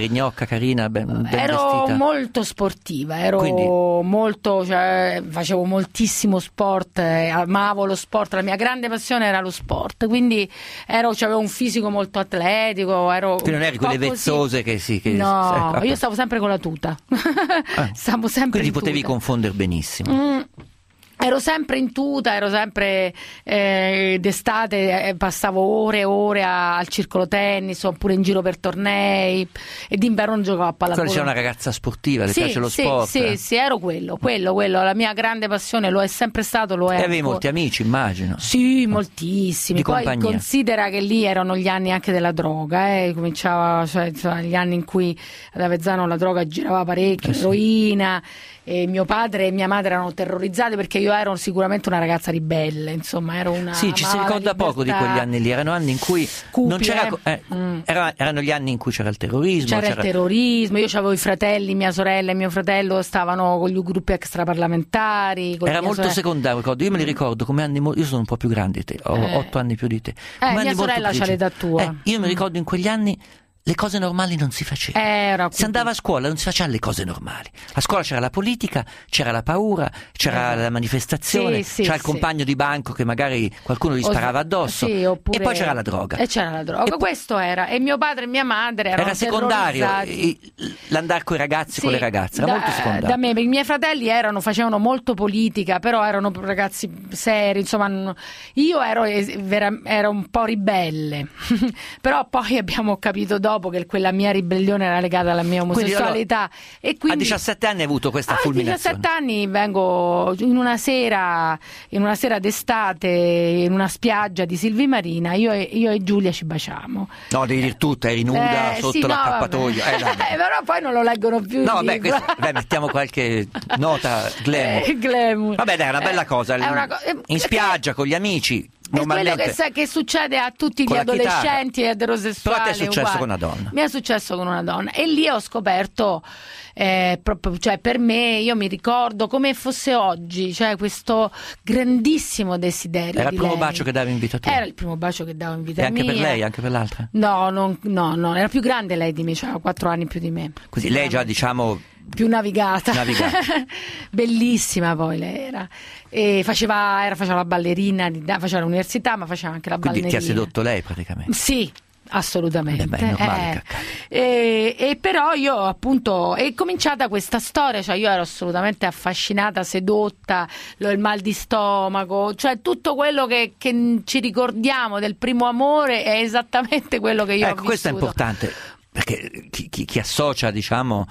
Speaker 2: giacca carina, ben, ben
Speaker 3: ero
Speaker 2: vestita.
Speaker 3: molto sportiva, ero
Speaker 2: Quindi...
Speaker 3: molto, cioè, facevo moltissimo sport, eh, amavo lo sport, la mia grande passione era lo sport, quindi ero, cioè, avevo un fisico molto atletico, ero
Speaker 2: quindi non eri quelle vezzose che sì che
Speaker 3: no,
Speaker 2: eh,
Speaker 3: io stavo sempre con la tuta.
Speaker 2: Ah.
Speaker 3: Stavo sempre
Speaker 2: quindi
Speaker 3: in
Speaker 2: potevi
Speaker 3: tuta.
Speaker 2: confondere benissimo.
Speaker 3: Mm. Ero sempre in tuta, ero sempre eh, d'estate, eh, passavo ore e ore a, al circolo tennis oppure in giro per tornei, e d'inverno giocavo a pallavolo.
Speaker 2: C'è una ragazza sportiva, le
Speaker 3: sì,
Speaker 2: piace lo
Speaker 3: sì,
Speaker 2: sport?
Speaker 3: Sì,
Speaker 2: eh?
Speaker 3: sì, ero quello, quello, quello, la mia grande passione, lo è sempre stato, lo è.
Speaker 2: E avevi
Speaker 3: ancora.
Speaker 2: molti amici, immagino.
Speaker 3: Sì, moltissimi.
Speaker 2: Di
Speaker 3: Poi
Speaker 2: compagnia.
Speaker 3: considera che lì erano gli anni anche della droga, eh. Cominciava, cioè, insomma, gli anni in cui ad Avezzano la droga girava parecchio,
Speaker 2: eh sì.
Speaker 3: eroina. E mio padre e mia madre erano terrorizzati perché io ero sicuramente una ragazza ribelle, insomma, ero una.
Speaker 2: Sì, ci si
Speaker 3: amava la
Speaker 2: ricorda poco di
Speaker 3: libertà.
Speaker 2: quegli anni lì, erano anni in cui
Speaker 3: Cupi,
Speaker 2: non c'era,
Speaker 3: eh.
Speaker 2: eh,
Speaker 3: Mm.
Speaker 2: era- erano gli anni in cui c'era il terrorismo,
Speaker 3: C'era,
Speaker 2: c'era-
Speaker 3: il terrorismo, io avevo i fratelli, mia sorella e mio fratello stavano con gli gruppi extraparlamentari. con
Speaker 2: era
Speaker 3: mia
Speaker 2: molto
Speaker 3: sorella.
Speaker 2: secondario, ricordo. Io me li ricordo come anni, mo- io sono un po' più grande di te, ho
Speaker 3: Eh.
Speaker 2: otto anni più di te.
Speaker 3: Eh,
Speaker 2: Come
Speaker 3: mia
Speaker 2: anni molto
Speaker 3: sorella c'ha
Speaker 2: grigi.
Speaker 3: l'età tua.
Speaker 2: Eh, io mi ricordo in quegli anni le cose normali non si facevano.
Speaker 3: Era
Speaker 2: Si andava a scuola, non si facevano le cose normali. A scuola c'era la politica, c'era la paura, c'era
Speaker 3: Eh.
Speaker 2: la manifestazione,
Speaker 3: Sì, sì,
Speaker 2: c'era il
Speaker 3: sì.
Speaker 2: compagno di banco che magari qualcuno gli
Speaker 3: O-
Speaker 2: sparava addosso.
Speaker 3: sì, oppure-
Speaker 2: E poi c'era la droga.
Speaker 3: E c'era la droga.
Speaker 2: E po-
Speaker 3: Questo era. E mio padre e mia madre erano
Speaker 2: Era secondario
Speaker 3: terrorizzati.
Speaker 2: i- l'andare con i ragazzi, con
Speaker 3: Sì,
Speaker 2: le ragazze, era
Speaker 3: da,
Speaker 2: molto secondario.
Speaker 3: da me, perché i miei fratelli erano, facevano molto politica, però erano ragazzi seri, insomma, non- io ero, es- vera- ero un po' ribelle, però poi abbiamo capito dopo che quella mia ribellione era legata alla mia
Speaker 2: Quindi,
Speaker 3: omosessualità. e quindi,
Speaker 2: A diciassette anni hai avuto questa
Speaker 3: a
Speaker 2: fulminazione.
Speaker 3: diciassette anni vengo in una sera, in una sera d'estate, in una spiaggia di Silvimarina, io e, io e Giulia ci baciamo.
Speaker 2: No, devi dire tutta, eri nuda
Speaker 3: Eh,
Speaker 2: sotto
Speaker 3: sì, no,
Speaker 2: l'accappatoio.
Speaker 3: vabbè.
Speaker 2: Eh, dai.
Speaker 3: Però poi non lo leggono più.
Speaker 2: No,
Speaker 3: il
Speaker 2: vabbè,
Speaker 3: libro.
Speaker 2: questo- beh, mettiamo qualche nota glamour.
Speaker 3: Eh, glamour.
Speaker 2: Vabbè, dai, è una bella
Speaker 3: Eh,
Speaker 2: cosa.
Speaker 3: è una co- eh,
Speaker 2: In spiaggia con gli amici,
Speaker 3: È quello
Speaker 2: normalmente.
Speaker 3: che, sa- che succede a tutti gli
Speaker 2: con la
Speaker 3: adolescenti
Speaker 2: chitarra.
Speaker 3: eterosessuali.
Speaker 2: Però a te è successo
Speaker 3: uguali.
Speaker 2: con una donna.
Speaker 3: Mi è successo con una donna. E lì ho scoperto, eh, proprio, cioè per me, io mi ricordo come fosse oggi, cioè questo grandissimo desiderio.
Speaker 2: Era
Speaker 3: di
Speaker 2: il primo
Speaker 3: lei.
Speaker 2: bacio che dava in vita tua.
Speaker 3: Era il primo bacio che davo in vita
Speaker 2: E anche
Speaker 3: mia.
Speaker 2: per lei, anche per l'altra.
Speaker 3: No, non- no, no, era più grande lei di me, cioè quattro anni più di me.
Speaker 2: Così lei già, diciamo,
Speaker 3: Più navigata,
Speaker 2: Navigata.
Speaker 3: bellissima poi lei era. E faceva, era, faceva la ballerina, di- faceva l'università, ma faceva anche la
Speaker 2: quindi
Speaker 3: ballerina.
Speaker 2: ti ha sedotto lei praticamente.
Speaker 3: Sì, assolutamente.
Speaker 2: Eh beh, è normale che
Speaker 3: Eh,
Speaker 2: accada.
Speaker 3: e, e però io appunto è cominciata questa storia, cioè io ero assolutamente affascinata, sedotta, lo- il mal di stomaco, cioè tutto quello che, che ci ricordiamo del primo amore è esattamente quello che io ho
Speaker 2: Ecco, questo è
Speaker 3: vissuto.
Speaker 2: importante. Perché chi, chi- chi associa, diciamo,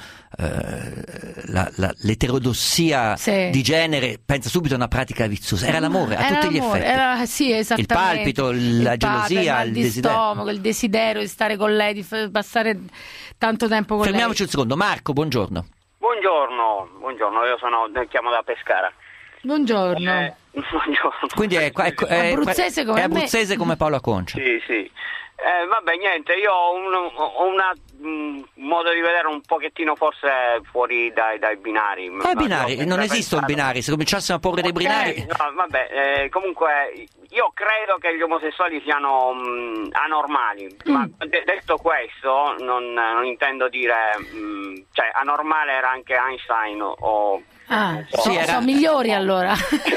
Speaker 2: eh, la- la- l'eterodossia
Speaker 3: Sì.
Speaker 2: di genere pensa subito a una pratica viziosa. Era l'amore, a
Speaker 3: Era
Speaker 2: tutti gli
Speaker 3: l'amore,
Speaker 2: effetti.
Speaker 3: era- sì, esattamente.
Speaker 2: Il palpito, il- la
Speaker 3: Il palpito,
Speaker 2: gelosia,
Speaker 3: il mal
Speaker 2: il
Speaker 3: di
Speaker 2: desiderio.
Speaker 3: stomaco, il desiderio di stare con lei, di f- passare tanto tempo con
Speaker 2: Fermiamoci
Speaker 3: lei.
Speaker 2: un secondo. Marco, buongiorno.
Speaker 5: Buongiorno, buongiorno, io sono, chiamo da Pescara.
Speaker 3: Buongiorno.
Speaker 5: Eh, buongiorno.
Speaker 2: Quindi è, è- è-
Speaker 3: Abruzzese come
Speaker 2: è
Speaker 3: me.
Speaker 2: abruzzese come Paolo Aconcia.
Speaker 5: Sì, sì. Eh, vabbè, niente, io ho un ho una, un modo di vedere un pochettino forse fuori dai, dai binari.
Speaker 2: Ma i binari,
Speaker 5: Io ho
Speaker 2: non
Speaker 5: sempre
Speaker 2: esistono
Speaker 5: pensato-
Speaker 2: binari, se cominciassimo a porre dei
Speaker 5: Ok,
Speaker 2: binari.
Speaker 5: no, vabbè, eh, comunque io credo che gli omosessuali siano mh, anormali, ma de- detto questo non, non intendo dire, mh, cioè anormale era anche Einstein o... o
Speaker 3: Ah,
Speaker 5: non so.
Speaker 3: so-
Speaker 2: Sì, era-
Speaker 3: sono migliori allora.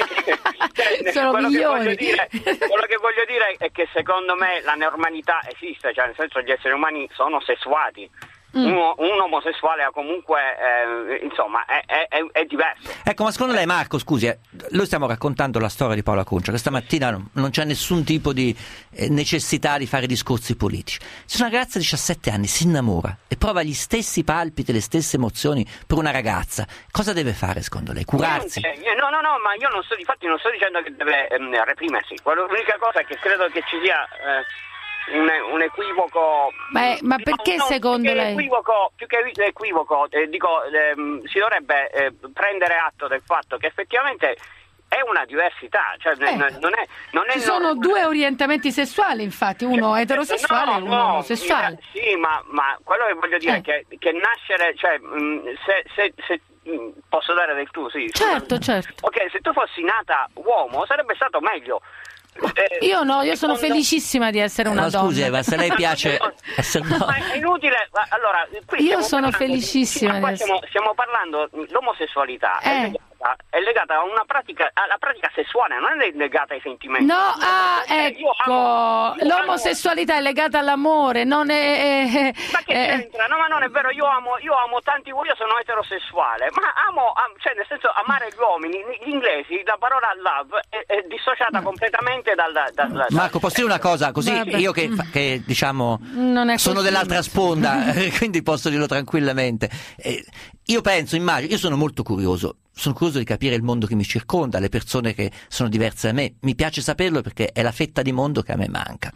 Speaker 5: Cioè,
Speaker 3: sono
Speaker 5: quello, che
Speaker 3: migliori.
Speaker 5: voglio dire, quello che voglio dire è che secondo me la normalità esiste, cioè nel senso gli esseri umani sono sessuati. Uno, un omosessuale ha comunque eh, insomma è, è, è- è diverso.
Speaker 2: Ecco, ma secondo lei, Marco, scusi, eh, noi stiamo raccontando la storia di Paolo Aconcia. Questa mattina non, non c'è nessun tipo di eh, necessità di fare discorsi politici. Se una ragazza di diciassette anni si innamora e prova gli stessi palpiti, le stesse emozioni per una ragazza, cosa deve fare secondo lei? Curarsi?
Speaker 5: Niente, no, no, no, ma io non sto, difatti non sto dicendo che deve ehm, reprimersi. Quello- L'unica cosa è che credo che ci sia eh, un, un equivoco.
Speaker 3: Ma- ma perché
Speaker 5: no, no,
Speaker 3: secondo
Speaker 5: più che
Speaker 3: lei?
Speaker 5: Equivoco, più che equivoco, eh, dico, ehm, si dovrebbe eh, prendere atto del fatto che effettivamente è una diversità, cioè
Speaker 3: Eh,
Speaker 5: non è, non è
Speaker 3: Ci sono
Speaker 5: normale.
Speaker 3: due orientamenti sessuali, infatti, uno eterosessuale e
Speaker 5: No,
Speaker 3: uno
Speaker 5: no,
Speaker 3: omosessuale.
Speaker 5: Sì, ma, ma quello che voglio dire
Speaker 3: Eh.
Speaker 5: è che, che nascere, cioè, mh, se, se, se mh, posso dare del tu, sì.
Speaker 3: Certo, certo.
Speaker 5: Ok, se tu fossi nata uomo sarebbe stato meglio. Eh,
Speaker 3: Io no, io sono
Speaker 5: secondo...
Speaker 3: felicissima di essere una
Speaker 2: Ma
Speaker 3: donna.
Speaker 2: scusi Eva, se lei piace essere
Speaker 5: Ma
Speaker 2: donna.
Speaker 5: è inutile, allora qui
Speaker 3: Io
Speaker 5: stiamo
Speaker 3: sono
Speaker 5: parlando di-
Speaker 3: felicissima
Speaker 5: sì, ma qua
Speaker 3: di
Speaker 5: stiamo, stiamo parlando, l'omosessualità è,
Speaker 3: Eh.
Speaker 5: legata, è legata a una pratica, alla pratica sessuale, non è legata ai sentimenti.
Speaker 3: No, ah,
Speaker 5: Eh, io
Speaker 3: ecco,
Speaker 5: amo- io
Speaker 3: l'omosessualità è legata all'amore, non è... è-
Speaker 5: Ma che
Speaker 3: è-
Speaker 5: c'entra? No, ma non è vero, io amo, io amo tanti uomini, io sono eterosessuale, ma amo, am- cioè nel senso amare gli uomini, gli inglesi, la parola love è, è dissociata completamente dal... dal, dal
Speaker 2: Marco, posso dire una cosa? Così
Speaker 3: Vabbè.
Speaker 2: io che, che diciamo
Speaker 3: Non è
Speaker 2: sono
Speaker 3: così.
Speaker 2: dell'altra sponda, quindi posso dirlo tranquillamente. Eh, io penso, immagino, io sono molto curioso. Sono curioso di capire il mondo che mi circonda, le persone che sono diverse da me. Mi piace saperlo perché è la fetta di mondo che a me manca.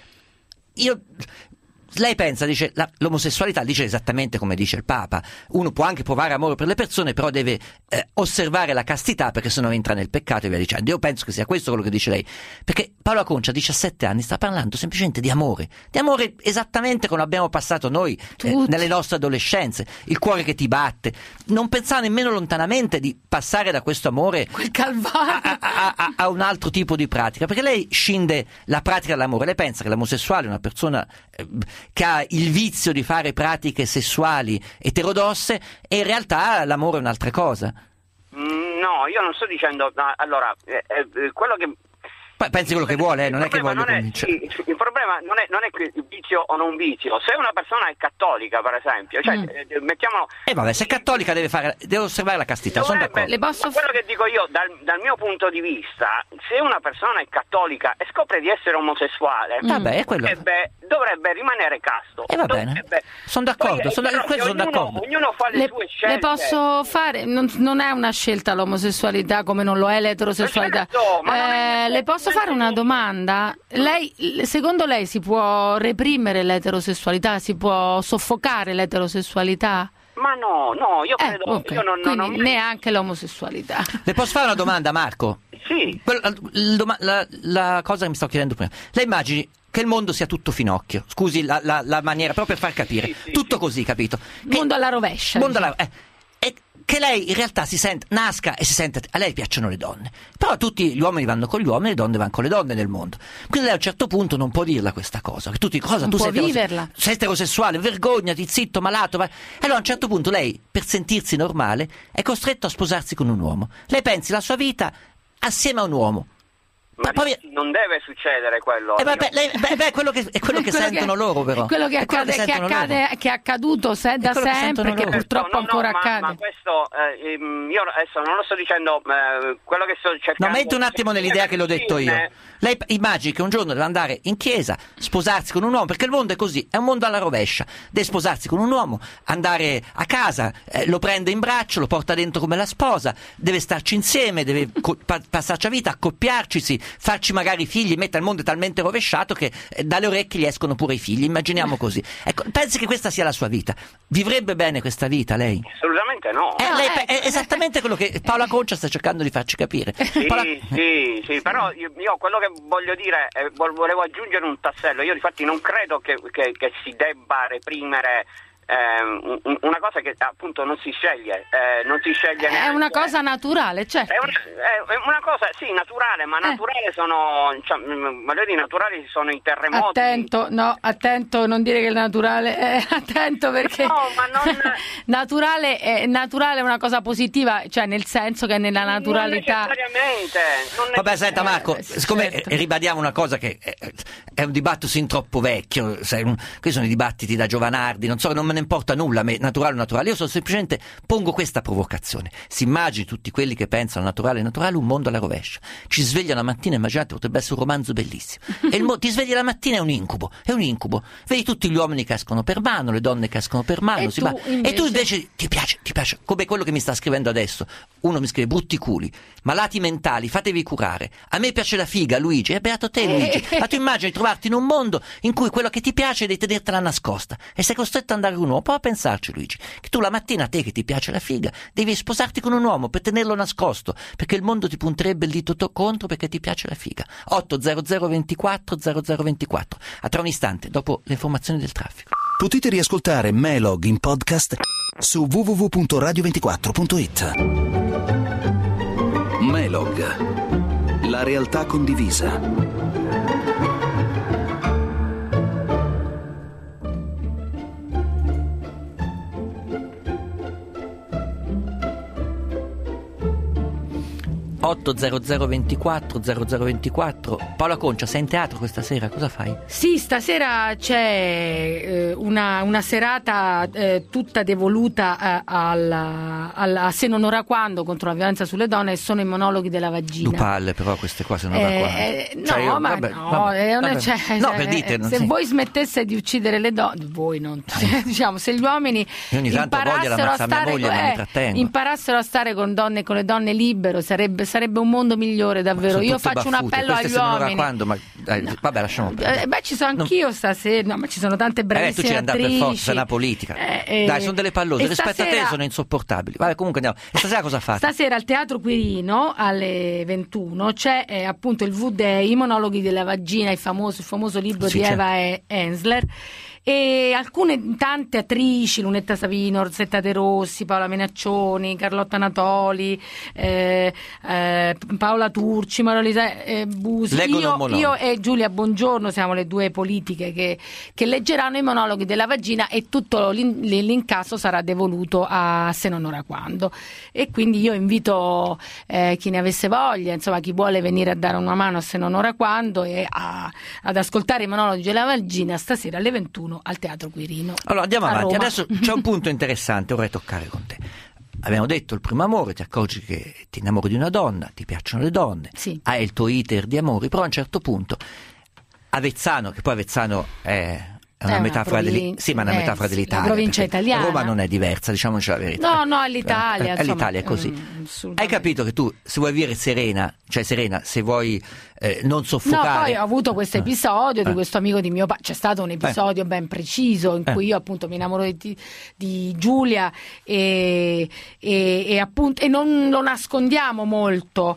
Speaker 2: Io... Lei pensa, dice, la, l'omosessualità dice esattamente come dice il Papa, uno può anche provare amore per le persone, però deve eh, osservare la castità perché sennò entra nel peccato e via dicendo. Io penso che sia questo quello che dice lei, perché Paolo Aconci a diciassette anni sta parlando semplicemente di amore, di amore esattamente come abbiamo passato noi eh, nelle nostre adolescenze, il cuore che ti batte, non pensava nemmeno lontanamente di passare da questo amore
Speaker 3: Quel calvario.
Speaker 2: a, a, a, a un altro tipo di pratica, perché lei scinde la pratica dell'amore, lei pensa che l'omosessuale è una persona eh, che ha il vizio di fare pratiche sessuali eterodosse e in realtà l'amore è un'altra cosa.
Speaker 5: Mm, No, io non sto dicendo... no, allora, eh, eh, quello che...
Speaker 2: Poi pensi quello che vuole, eh, non è che voglio convincere.
Speaker 5: Sì, il problema non è, non è che il vizio o non vizio. Se una persona è cattolica, per esempio, cioè,
Speaker 3: Mm.
Speaker 5: eh, mettiamo...
Speaker 2: E vabbè, se è cattolica deve, fare, deve osservare la castità, sono
Speaker 5: Dovrebbe-
Speaker 2: d'accordo.
Speaker 3: Le posso
Speaker 5: ma quello che dico io, dal, dal mio punto di vista, se una persona è cattolica e scopre di essere omosessuale,
Speaker 2: Vabbè, è quello.
Speaker 5: dovrebbe, dovrebbe rimanere casto.
Speaker 2: E va bene.
Speaker 5: Dovrebbe-
Speaker 2: Sono d'accordo,
Speaker 5: Poi,
Speaker 2: sono-
Speaker 5: però,
Speaker 2: questo sono
Speaker 5: ognuno,
Speaker 2: d'accordo.
Speaker 5: ognuno fa le,
Speaker 3: Le,
Speaker 5: sue scelte.
Speaker 3: le posso fare? Non, non è una scelta l'omosessualità come non lo è l'eterosessualità.
Speaker 5: Certo, ma non è-
Speaker 3: Eh, le posso fare una domanda? Lei, secondo lei si può reprimere l'eterosessualità? Si può soffocare l'eterosessualità?
Speaker 5: Ma no, no, io
Speaker 3: Eh,
Speaker 5: credo...
Speaker 3: ok.
Speaker 5: io non, non,
Speaker 3: Quindi
Speaker 5: ho mai-
Speaker 3: neanche l'omosessualità.
Speaker 2: Le posso fare una domanda, Marco?
Speaker 5: Sì.
Speaker 2: Quello- il doma- la, la cosa che mi sto chiedendo prima. Lei immagini che il mondo sia tutto finocchio, scusi la, la, la maniera, proprio per far capire,
Speaker 5: Sì, sì,
Speaker 2: tutto
Speaker 5: sì.
Speaker 2: così, capito? Che-
Speaker 3: Mondo alla rovescia.
Speaker 2: mondo
Speaker 3: diciamo.
Speaker 2: alla- eh, e che lei in realtà si sente, nasca e si sente, a lei piacciono le donne, però tutti gli uomini vanno con gli uomini, le donne vanno con le donne nel mondo, quindi lei a un certo punto non può dirla questa cosa, che tu dici, cosa,
Speaker 3: Non
Speaker 2: tu
Speaker 3: può
Speaker 2: sei, eterose-
Speaker 3: viverla.
Speaker 2: sei eterosessuale, vergognati, zitto, malato, vai. Allora a un certo punto lei, per sentirsi normale, è costretto a sposarsi con un uomo, lei pensi la sua vita assieme a un uomo.
Speaker 5: Ma
Speaker 2: Poi-
Speaker 5: non deve succedere quello.
Speaker 2: Eh, vabbè,
Speaker 5: Io-
Speaker 2: lei- beh, beh, quello che, è quello che sentono loro, però.
Speaker 3: È quello che
Speaker 2: È quello
Speaker 3: accade, che,
Speaker 2: sentono loro.
Speaker 3: accade, che è accaduto se, da
Speaker 2: quello che
Speaker 3: sempre,
Speaker 2: sentono
Speaker 3: che
Speaker 2: loro.
Speaker 3: purtroppo
Speaker 5: No, no,
Speaker 3: ancora
Speaker 5: ma,
Speaker 3: accade.
Speaker 5: Ma questo, eh, ehm, io adesso non lo sto dicendo, eh, quello che sto cercando...
Speaker 2: No, metti un attimo nell'idea che l'ho detto io.
Speaker 5: Eh,
Speaker 2: Lei immagini che un giorno deve andare in chiesa, sposarsi con un uomo, perché il mondo è così, è un mondo alla rovescia. Deve sposarsi con un uomo, andare a casa, eh, lo prende in braccio, lo porta dentro come la sposa, deve starci insieme, deve co- pa- passarci a vita, accoppiarcisi, farci magari figli, mettere il mondo è talmente rovesciato che eh, dalle orecchie gli escono pure i figli, immaginiamo così. Ecco, pensi che questa sia la sua vita? Vivrebbe bene questa vita lei?
Speaker 5: Assolutamente no.
Speaker 2: Eh,
Speaker 3: No,
Speaker 2: lei-
Speaker 3: ecco.
Speaker 2: è esattamente quello che Paola Concia sta cercando di farci capire.
Speaker 5: Sì,
Speaker 2: Paola-
Speaker 5: sì, sì, però io, io quello che voglio dire, eh, vol- volevo aggiungere un tassello. Io infatti non credo che, che- che si debba reprimere eh, un- una cosa che appunto non si sceglie, eh, non si sceglie
Speaker 3: È
Speaker 5: neanche-
Speaker 3: una cosa naturale, certo.
Speaker 5: È una, è una cosa, sì, naturale, ma
Speaker 3: Eh.
Speaker 5: naturale sono, cioè, mm, voglio dire, naturali sono i terremoti.
Speaker 3: Attento, no, attento, non dire che il naturale è attento perché
Speaker 5: No, ma non-
Speaker 3: naturale, è, naturale è una cosa positiva, cioè nel senso che nella naturalità.
Speaker 5: Non necessariamente. Non
Speaker 2: Vabbè, senta Marco,
Speaker 3: Eh, sì,
Speaker 2: siccome
Speaker 3: certo.
Speaker 2: eh, ribadiamo una cosa che è, è un dibattito sin troppo vecchio, sai, un- questi sono i dibattiti da Giovanardi, non so, non me ne importa nulla, a me, naturale o naturale, io sono semplicemente pongo questa provocazione. Si immagini tutti quelli che pensano naturale e naturale un mondo alla rovescia, ci sveglia la mattina, immaginate, potrebbe essere un romanzo bellissimo, e il mo- ti svegli la mattina è un incubo, è un incubo, vedi tutti gli uomini che escono per mano, le donne che escono per mano,
Speaker 3: E
Speaker 2: si
Speaker 3: tu
Speaker 2: va- e tu
Speaker 3: invece-
Speaker 2: invece ti piace, ti piace, come quello che mi sta scrivendo adesso, uno mi scrive brutti culi, malati mentali, fatevi curare, a me piace la figa, Luigi, è beato te Luigi, ma tu immagini di trovarti in un mondo in cui quello che ti piace devi tenertela nascosta e sei costretto ad andare con un uomo. Prova a pensarci Luigi, che tu la mattina, a te che ti piace la figa, devi sposarti con un uomo per tenerlo nascosto, perché il mondo ti punterebbe il dito to- contro perché ti piace la figa. otto zero zero ventiquattro zero zero ventiquattro, a tra un istante dopo le informazioni del traffico.
Speaker 1: Potete riascoltare Melog in podcast su w w w punto radio ventiquattro punto it. Melog, La realtà condivisa.
Speaker 2: otto zero zero ventiquattro zero zero ventiquattro. Paola Concia, sei in teatro questa sera, cosa fai?
Speaker 3: Sì, stasera c'è eh, una, una serata eh, tutta devoluta eh, alla, alla, a Se non ora quando, contro la violenza sulle donne, e sono i monologhi della vagina.
Speaker 2: Du palle, però queste cose non
Speaker 3: Eh,
Speaker 2: da qua.
Speaker 3: eh, no,
Speaker 2: Cioè io-
Speaker 3: ma
Speaker 2: vabbè,
Speaker 3: no,
Speaker 2: vabbè,
Speaker 3: eh, non è-
Speaker 2: vabbè.
Speaker 3: cioè,
Speaker 2: No,
Speaker 3: cioè,
Speaker 2: per dite,
Speaker 3: eh,
Speaker 2: non
Speaker 3: se
Speaker 2: si-
Speaker 3: voi smettesse di uccidere le donne, voi non, diciamo, se gli uomini
Speaker 2: Io ogni tanto voglio
Speaker 3: imparassero a
Speaker 2: l'ammazzare mia
Speaker 3: stare,
Speaker 2: moglie, ma mi trattengo.
Speaker 3: imparassero a stare con donne e con le donne libero, sarebbe, sarebbe un mondo migliore davvero.
Speaker 2: Sono
Speaker 3: Io
Speaker 2: tutte
Speaker 3: faccio un
Speaker 2: baffute.
Speaker 3: appello
Speaker 2: Queste
Speaker 3: agli
Speaker 2: se non ora
Speaker 3: uomini.
Speaker 2: quando, ma dai, vabbè, lasciamo perdere.
Speaker 3: Eh, beh, ci sono
Speaker 2: Non-
Speaker 3: anch'io stasera, no, ma ci sono tante
Speaker 2: Eh, tu
Speaker 3: bravissime
Speaker 2: ci andare per
Speaker 3: attrici.
Speaker 2: forza, sei una politica.
Speaker 3: Eh, eh,
Speaker 2: Dai, sono delle pallose.
Speaker 3: e
Speaker 2: Rispetto a te
Speaker 3: stasera-
Speaker 2: sono insopportabili. Vabbè, comunque andiamo. E stasera cosa fate?
Speaker 3: Stasera al Teatro Quirino alle ventuno c'è eh, appunto il V-Day, i monologhi della vagina, il famoso, il famoso libro
Speaker 2: Sì,
Speaker 3: di
Speaker 2: c'è.
Speaker 3: Eva e- Ensler. E alcune tante attrici, Lunetta Savino, Rosetta De Rossi, Paola Menaccioni, Carlotta Natoli, eh, eh, Paola Turci, Marolisa eh, Busi.
Speaker 2: Leggono
Speaker 3: Io,
Speaker 2: un monologo.
Speaker 3: io e Giulia Bongiorno siamo le due politiche che, che leggeranno i monologhi della vagina, e tutto l'in- l'incasso sarà devoluto a Se non ora quando. E quindi io invito eh, chi ne avesse voglia, insomma chi vuole venire a dare una mano a Se non ora quando, e a- ad ascoltare i monologhi della vagina stasera alle ventuno al Teatro Quirino.
Speaker 2: Allora andiamo
Speaker 3: a
Speaker 2: avanti.
Speaker 3: Roma.
Speaker 2: Adesso c'è un punto interessante, vorrei toccare con te. Abbiamo detto il primo amore, ti accorgi che ti innamori di una donna, ti piacciono le donne,
Speaker 3: Sì.
Speaker 2: hai il tuo iter di amori, però a un certo punto Avezzano, che poi Avezzano è è una
Speaker 3: È una
Speaker 2: metafora
Speaker 3: provin-
Speaker 2: dell'i- sì, ma è una
Speaker 3: eh,
Speaker 2: metafora
Speaker 3: sì,
Speaker 2: dell'Italia.
Speaker 3: la provincia
Speaker 2: perché
Speaker 3: italiana.
Speaker 2: Roma non è diversa, diciamoci la verità.
Speaker 3: No, no, è l'Italia,
Speaker 2: Eh,
Speaker 3: insomma,
Speaker 2: l'Italia è così.
Speaker 3: mm,
Speaker 2: Hai
Speaker 3: assolutamente.
Speaker 2: capito che tu, se vuoi vivere serena, cioè serena, se vuoi eh, non
Speaker 3: No,
Speaker 2: soffocare.
Speaker 3: poi ho avuto questo
Speaker 2: Eh.
Speaker 3: episodio di
Speaker 2: Eh.
Speaker 3: questo amico di mio padre. C'è stato un episodio ben preciso in
Speaker 2: Eh.
Speaker 3: cui io appunto mi innamoro di, di Giulia e, e, e appunto e non lo nascondiamo molto,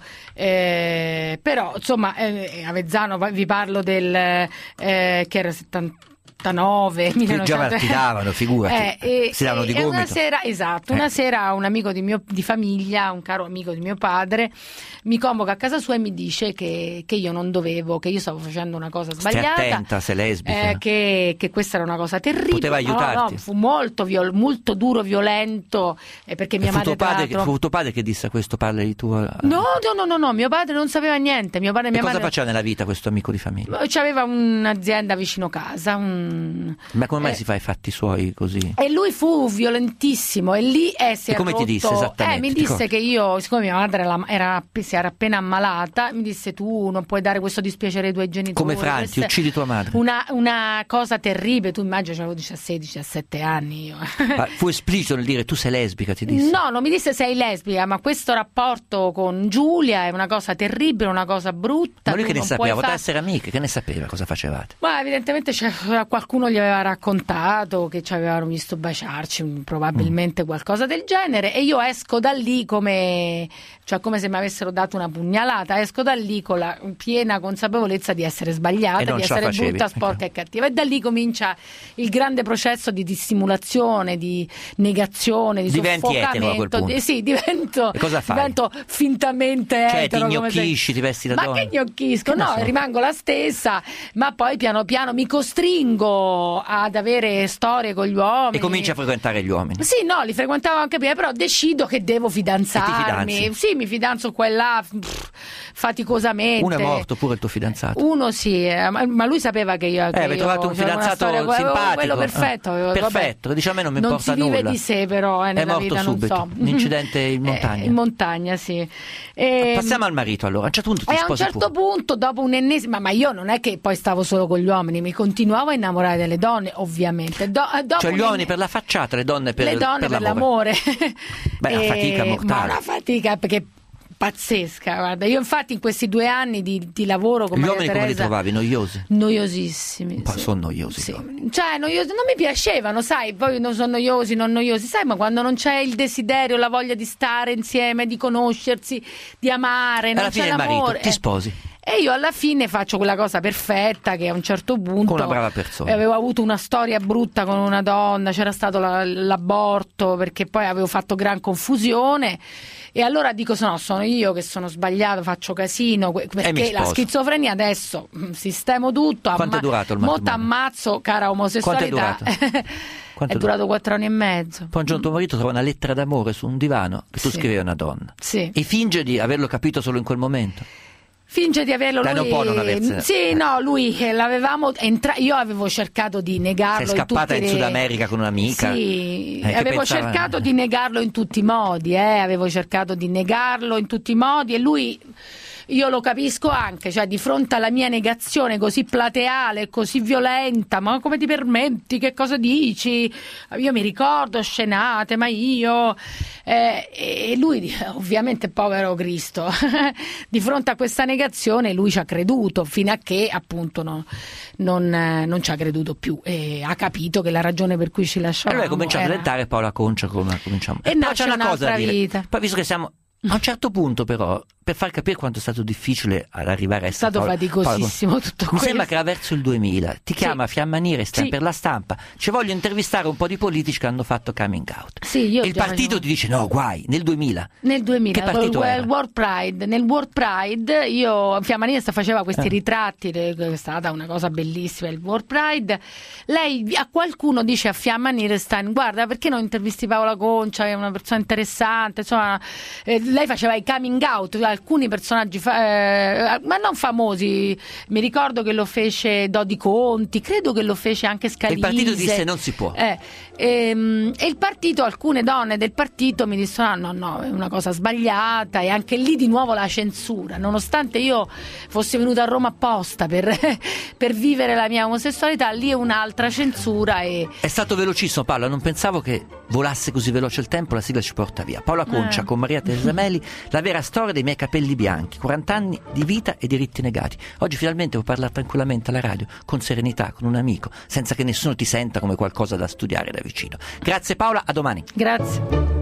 Speaker 3: eh, però insomma eh, Avezzano, vi parlo del eh, che era settantanove
Speaker 2: Già
Speaker 3: millenovecento
Speaker 2: ti davano, figurati.
Speaker 3: Eh, e,
Speaker 2: si davano di
Speaker 3: e una
Speaker 2: gomito.
Speaker 3: sera, esatto, una
Speaker 2: Eh.
Speaker 3: sera un amico di, mio, di famiglia, un caro amico di mio padre, mi convoca a casa sua e mi dice che, che io non dovevo, che io stavo facendo una cosa
Speaker 2: Stai
Speaker 3: sbagliata.
Speaker 2: attenta, sei lesbica.
Speaker 3: eh, che, che questa era una cosa terribile.
Speaker 2: Poteva
Speaker 3: No,
Speaker 2: aiutarti.
Speaker 3: no, fu molto, viol- molto duro, violento, eh, perché mia
Speaker 2: E fu
Speaker 3: madre
Speaker 2: tuo,
Speaker 3: tra
Speaker 2: padre, che-
Speaker 3: l'altro-
Speaker 2: fu tuo padre che disse questo, parla di tuo.
Speaker 3: No, no, no, no, no, mio padre non sapeva niente. Mio padre e
Speaker 2: E
Speaker 3: mia
Speaker 2: cosa
Speaker 3: madre
Speaker 2: faceva nella vita questo amico di famiglia?
Speaker 3: c'aveva un'azienda vicino casa, un-
Speaker 2: Ma come mai
Speaker 3: eh,
Speaker 2: si fa i fatti suoi così?
Speaker 3: E lui fu violentissimo e lì eh, si
Speaker 2: E
Speaker 3: è
Speaker 2: come ti
Speaker 3: rotto-
Speaker 2: disse esattamente?
Speaker 3: Eh, mi
Speaker 2: Ti
Speaker 3: disse
Speaker 2: ricordi?
Speaker 3: che io, siccome mia madre era, era- si era appena ammalata, mi disse tu non puoi dare questo dispiacere ai tuoi genitori.
Speaker 2: Come Franti,
Speaker 3: Questa è
Speaker 2: uccidi tua madre.
Speaker 3: Una, una cosa terribile, tu immagini, avevo diciassette diciassette anni io.
Speaker 2: Ma fu esplicito nel dire tu sei lesbica, ti disse?
Speaker 3: No, non mi disse sei lesbica, ma questo rapporto con Giulia è una cosa terribile, una cosa brutta.
Speaker 2: Ma lui
Speaker 3: tu
Speaker 2: che ne
Speaker 3: non
Speaker 2: sapeva?
Speaker 3: puoi
Speaker 2: Poteva
Speaker 3: fare-
Speaker 2: essere amiche, che ne sapeva cosa facevate?
Speaker 3: Ma evidentemente c'è- qualcuno gli aveva raccontato che ci avevano visto baciarci, mm, probabilmente qualcosa del genere, e io esco da lì come, cioè come se mi avessero dato una pugnalata, esco da lì con la piena consapevolezza di essere
Speaker 2: E
Speaker 3: sbagliata,
Speaker 2: non
Speaker 3: di
Speaker 2: ce la
Speaker 3: essere
Speaker 2: facevi,
Speaker 3: brutta, sporca e cattiva, e da lì comincia il grande processo di dissimulazione, di negazione, di
Speaker 2: Diventi etero a quel
Speaker 3: soffocamento.
Speaker 2: punto.
Speaker 3: Di- sì, divento,
Speaker 2: E cosa fai?
Speaker 3: divento fintamente
Speaker 2: Cioè,
Speaker 3: etero.
Speaker 2: ti
Speaker 3: come se-
Speaker 2: ignocchisci, ti vesti da
Speaker 3: Ma
Speaker 2: donna?
Speaker 3: che gnocchisco?
Speaker 2: Che ne
Speaker 3: No,
Speaker 2: so.
Speaker 3: rimango la stessa, ma poi piano piano mi costringo ad avere storie con gli uomini.
Speaker 2: E cominci a frequentare gli uomini.
Speaker 3: Sì, no, li frequentavo anche prima, però decido che devo fidanzarmi.
Speaker 2: fidanzi?
Speaker 3: Sì, mi fidanzo qua e là, pff, faticosamente.
Speaker 2: Uno è morto pure il tuo fidanzato.
Speaker 3: Uno sì, eh, ma, ma lui sapeva che io. che
Speaker 2: Eh, avevi
Speaker 3: io
Speaker 2: trovato un
Speaker 3: c'avevo una
Speaker 2: fidanzato
Speaker 3: storia- avevo
Speaker 2: simpatico.
Speaker 3: Quello perfetto.
Speaker 2: Eh,
Speaker 3: avevo- vabbè.
Speaker 2: perfetto, dice a me non mi
Speaker 3: non
Speaker 2: importa
Speaker 3: si vive
Speaker 2: nulla.
Speaker 3: di sé, però, eh,
Speaker 2: È
Speaker 3: nella
Speaker 2: morto
Speaker 3: vita,
Speaker 2: subito.
Speaker 3: non so.
Speaker 2: Un incidente in
Speaker 3: Eh,
Speaker 2: montagna.
Speaker 3: in montagna, sì. E,
Speaker 2: Passiamo al marito allora. A un certo punto ti
Speaker 3: e a un
Speaker 2: sposi
Speaker 3: certo
Speaker 2: pure.
Speaker 3: punto, dopo un'ennesima, ma io non è che poi stavo solo con gli uomini, mi continuavo a innamorare delle donne, ovviamente. Do- eh, dopo
Speaker 2: Cioè gli
Speaker 3: un'enne-
Speaker 2: per per la facciata, le donne per,
Speaker 3: le donne per,
Speaker 2: l'amore.
Speaker 3: l'amore.
Speaker 2: Beh, una fatica
Speaker 3: Eh,
Speaker 2: mortale.
Speaker 3: Ma una fatica perché pazzesca, guarda. Io infatti in questi due anni di, di lavoro con
Speaker 2: Gli
Speaker 3: Maria
Speaker 2: uomini come li
Speaker 3: Teresa,
Speaker 2: trovavi? Noiosi?
Speaker 3: noiosissimi.
Speaker 2: Un po'
Speaker 3: sì.
Speaker 2: sono noiosi,
Speaker 3: Sì.
Speaker 2: però.
Speaker 3: Cioè, noiosi, non mi piacevano, sai, poi non sono noiosi, non noiosi, sai, ma quando non c'è il desiderio, la voglia di stare insieme, di conoscersi, di amare, non
Speaker 2: Alla fine
Speaker 3: c'è
Speaker 2: il marito,
Speaker 3: l'amore.
Speaker 2: ti
Speaker 3: eh.
Speaker 2: sposi.
Speaker 3: E io alla fine faccio quella cosa perfetta che a un certo punto
Speaker 2: Con una brava persona.
Speaker 3: eh, avevo avuto una storia brutta con una donna, c'era stato la- l'aborto perché poi avevo fatto gran confusione E allora dico, se no, sono io che sono sbagliato, faccio casino, perché la schizofrenia adesso sistemo tutto.
Speaker 2: Quanto
Speaker 3: amma-
Speaker 2: è durato il
Speaker 3: Molto
Speaker 2: matrimonio?
Speaker 3: ammazzo, cara omosessualità.
Speaker 2: Quanto è durato? Quanto
Speaker 3: è durato quattro anni e mezzo.
Speaker 2: Poi un giorno tuo marito trova una lettera d'amore su un divano che tu
Speaker 3: Sì.
Speaker 2: scrivevi a una donna.
Speaker 3: Sì.
Speaker 2: E finge di averlo capito solo in quel momento.
Speaker 3: Finge di averlo
Speaker 2: Dai,
Speaker 3: lui.
Speaker 2: non può non aversene.
Speaker 3: Sì, no, lui eh, l'avevamo entra- io avevo cercato di negarlo.
Speaker 2: Sei scappata
Speaker 3: in,
Speaker 2: in
Speaker 3: tutte
Speaker 2: Sud
Speaker 3: le-
Speaker 2: America con un'amica.
Speaker 3: Sì,
Speaker 2: Eh, che
Speaker 3: avevo
Speaker 2: pensava-
Speaker 3: cercato di negarlo in tutti i modi, eh, avevo cercato di negarlo in tutti i modi e lui, io lo capisco anche, cioè di fronte alla mia negazione così plateale, così violenta, ma come ti permetti, che cosa dici? Io mi ricordo scenate, ma io... Eh, e lui, ovviamente povero Cristo, di fronte a questa negazione lui ci ha creduto, fino a che appunto no, non, non ci ha creduto più e ha capito che la ragione per cui ci lasciavamo
Speaker 2: Allora cominciamo
Speaker 3: era...
Speaker 2: a diventare Paola Concia come cominciamo.
Speaker 3: E
Speaker 2: Però
Speaker 3: nasce
Speaker 2: c'è una cosa
Speaker 3: un'altra
Speaker 2: da dire.
Speaker 3: vita.
Speaker 2: Poi visto che siamo a un certo punto però, per far capire quanto è stato difficile ad arrivare a
Speaker 3: È
Speaker 2: essere
Speaker 3: stato
Speaker 2: Paola-
Speaker 3: faticosissimo
Speaker 2: Paola-
Speaker 3: tutto
Speaker 2: Mi
Speaker 3: questo.
Speaker 2: sembra che era verso il duemila. Ti chiama Fiamma Nera, stai
Speaker 3: Sì.
Speaker 2: per la stampa. Ci voglio intervistare un po' di politici che hanno fatto coming out.
Speaker 3: Sì, io
Speaker 2: e il
Speaker 3: già
Speaker 2: partito
Speaker 3: facevo-
Speaker 2: ti dice no, guai, nel duemila.
Speaker 3: Nel duemila,
Speaker 2: Che partito
Speaker 3: col-
Speaker 2: era?
Speaker 3: World Pride, nel World Pride io, Fiamma Nera faceva questi
Speaker 2: Eh.
Speaker 3: ritratti, le- è stata una cosa bellissima il World Pride. Lei a qualcuno dice a Fiamma Nierstein, guarda perché non intervisti Paola Concia, è una persona interessante, insomma, eh, lei faceva i coming out, alcuni personaggi fa- eh, ma non famosi, mi ricordo che lo fece Dodi Conti, credo che lo fece anche Scalise.
Speaker 2: Il partito disse non si può.
Speaker 3: Eh, ehm, e il partito, alcune donne del partito mi dissero: ah, no, no, è una cosa sbagliata. E anche lì di nuovo la censura, nonostante io fossi venuta a Roma apposta per, per vivere la mia omosessualità, lì è un'altra censura. E
Speaker 2: È stato velocissimo, Paola, non pensavo che volasse così veloce il tempo, la sigla ci porta via. Paola Concia
Speaker 3: Eh.
Speaker 2: con Maria Teresa Meli, la vera storia dei miei capelli bianchi, quaranta anni di vita e diritti negati. Oggi finalmente può parlare tranquillamente alla radio, con serenità, con un amico, senza che nessuno ti senta come qualcosa da studiare da vicino. Grazie Paola, a domani.
Speaker 3: grazie.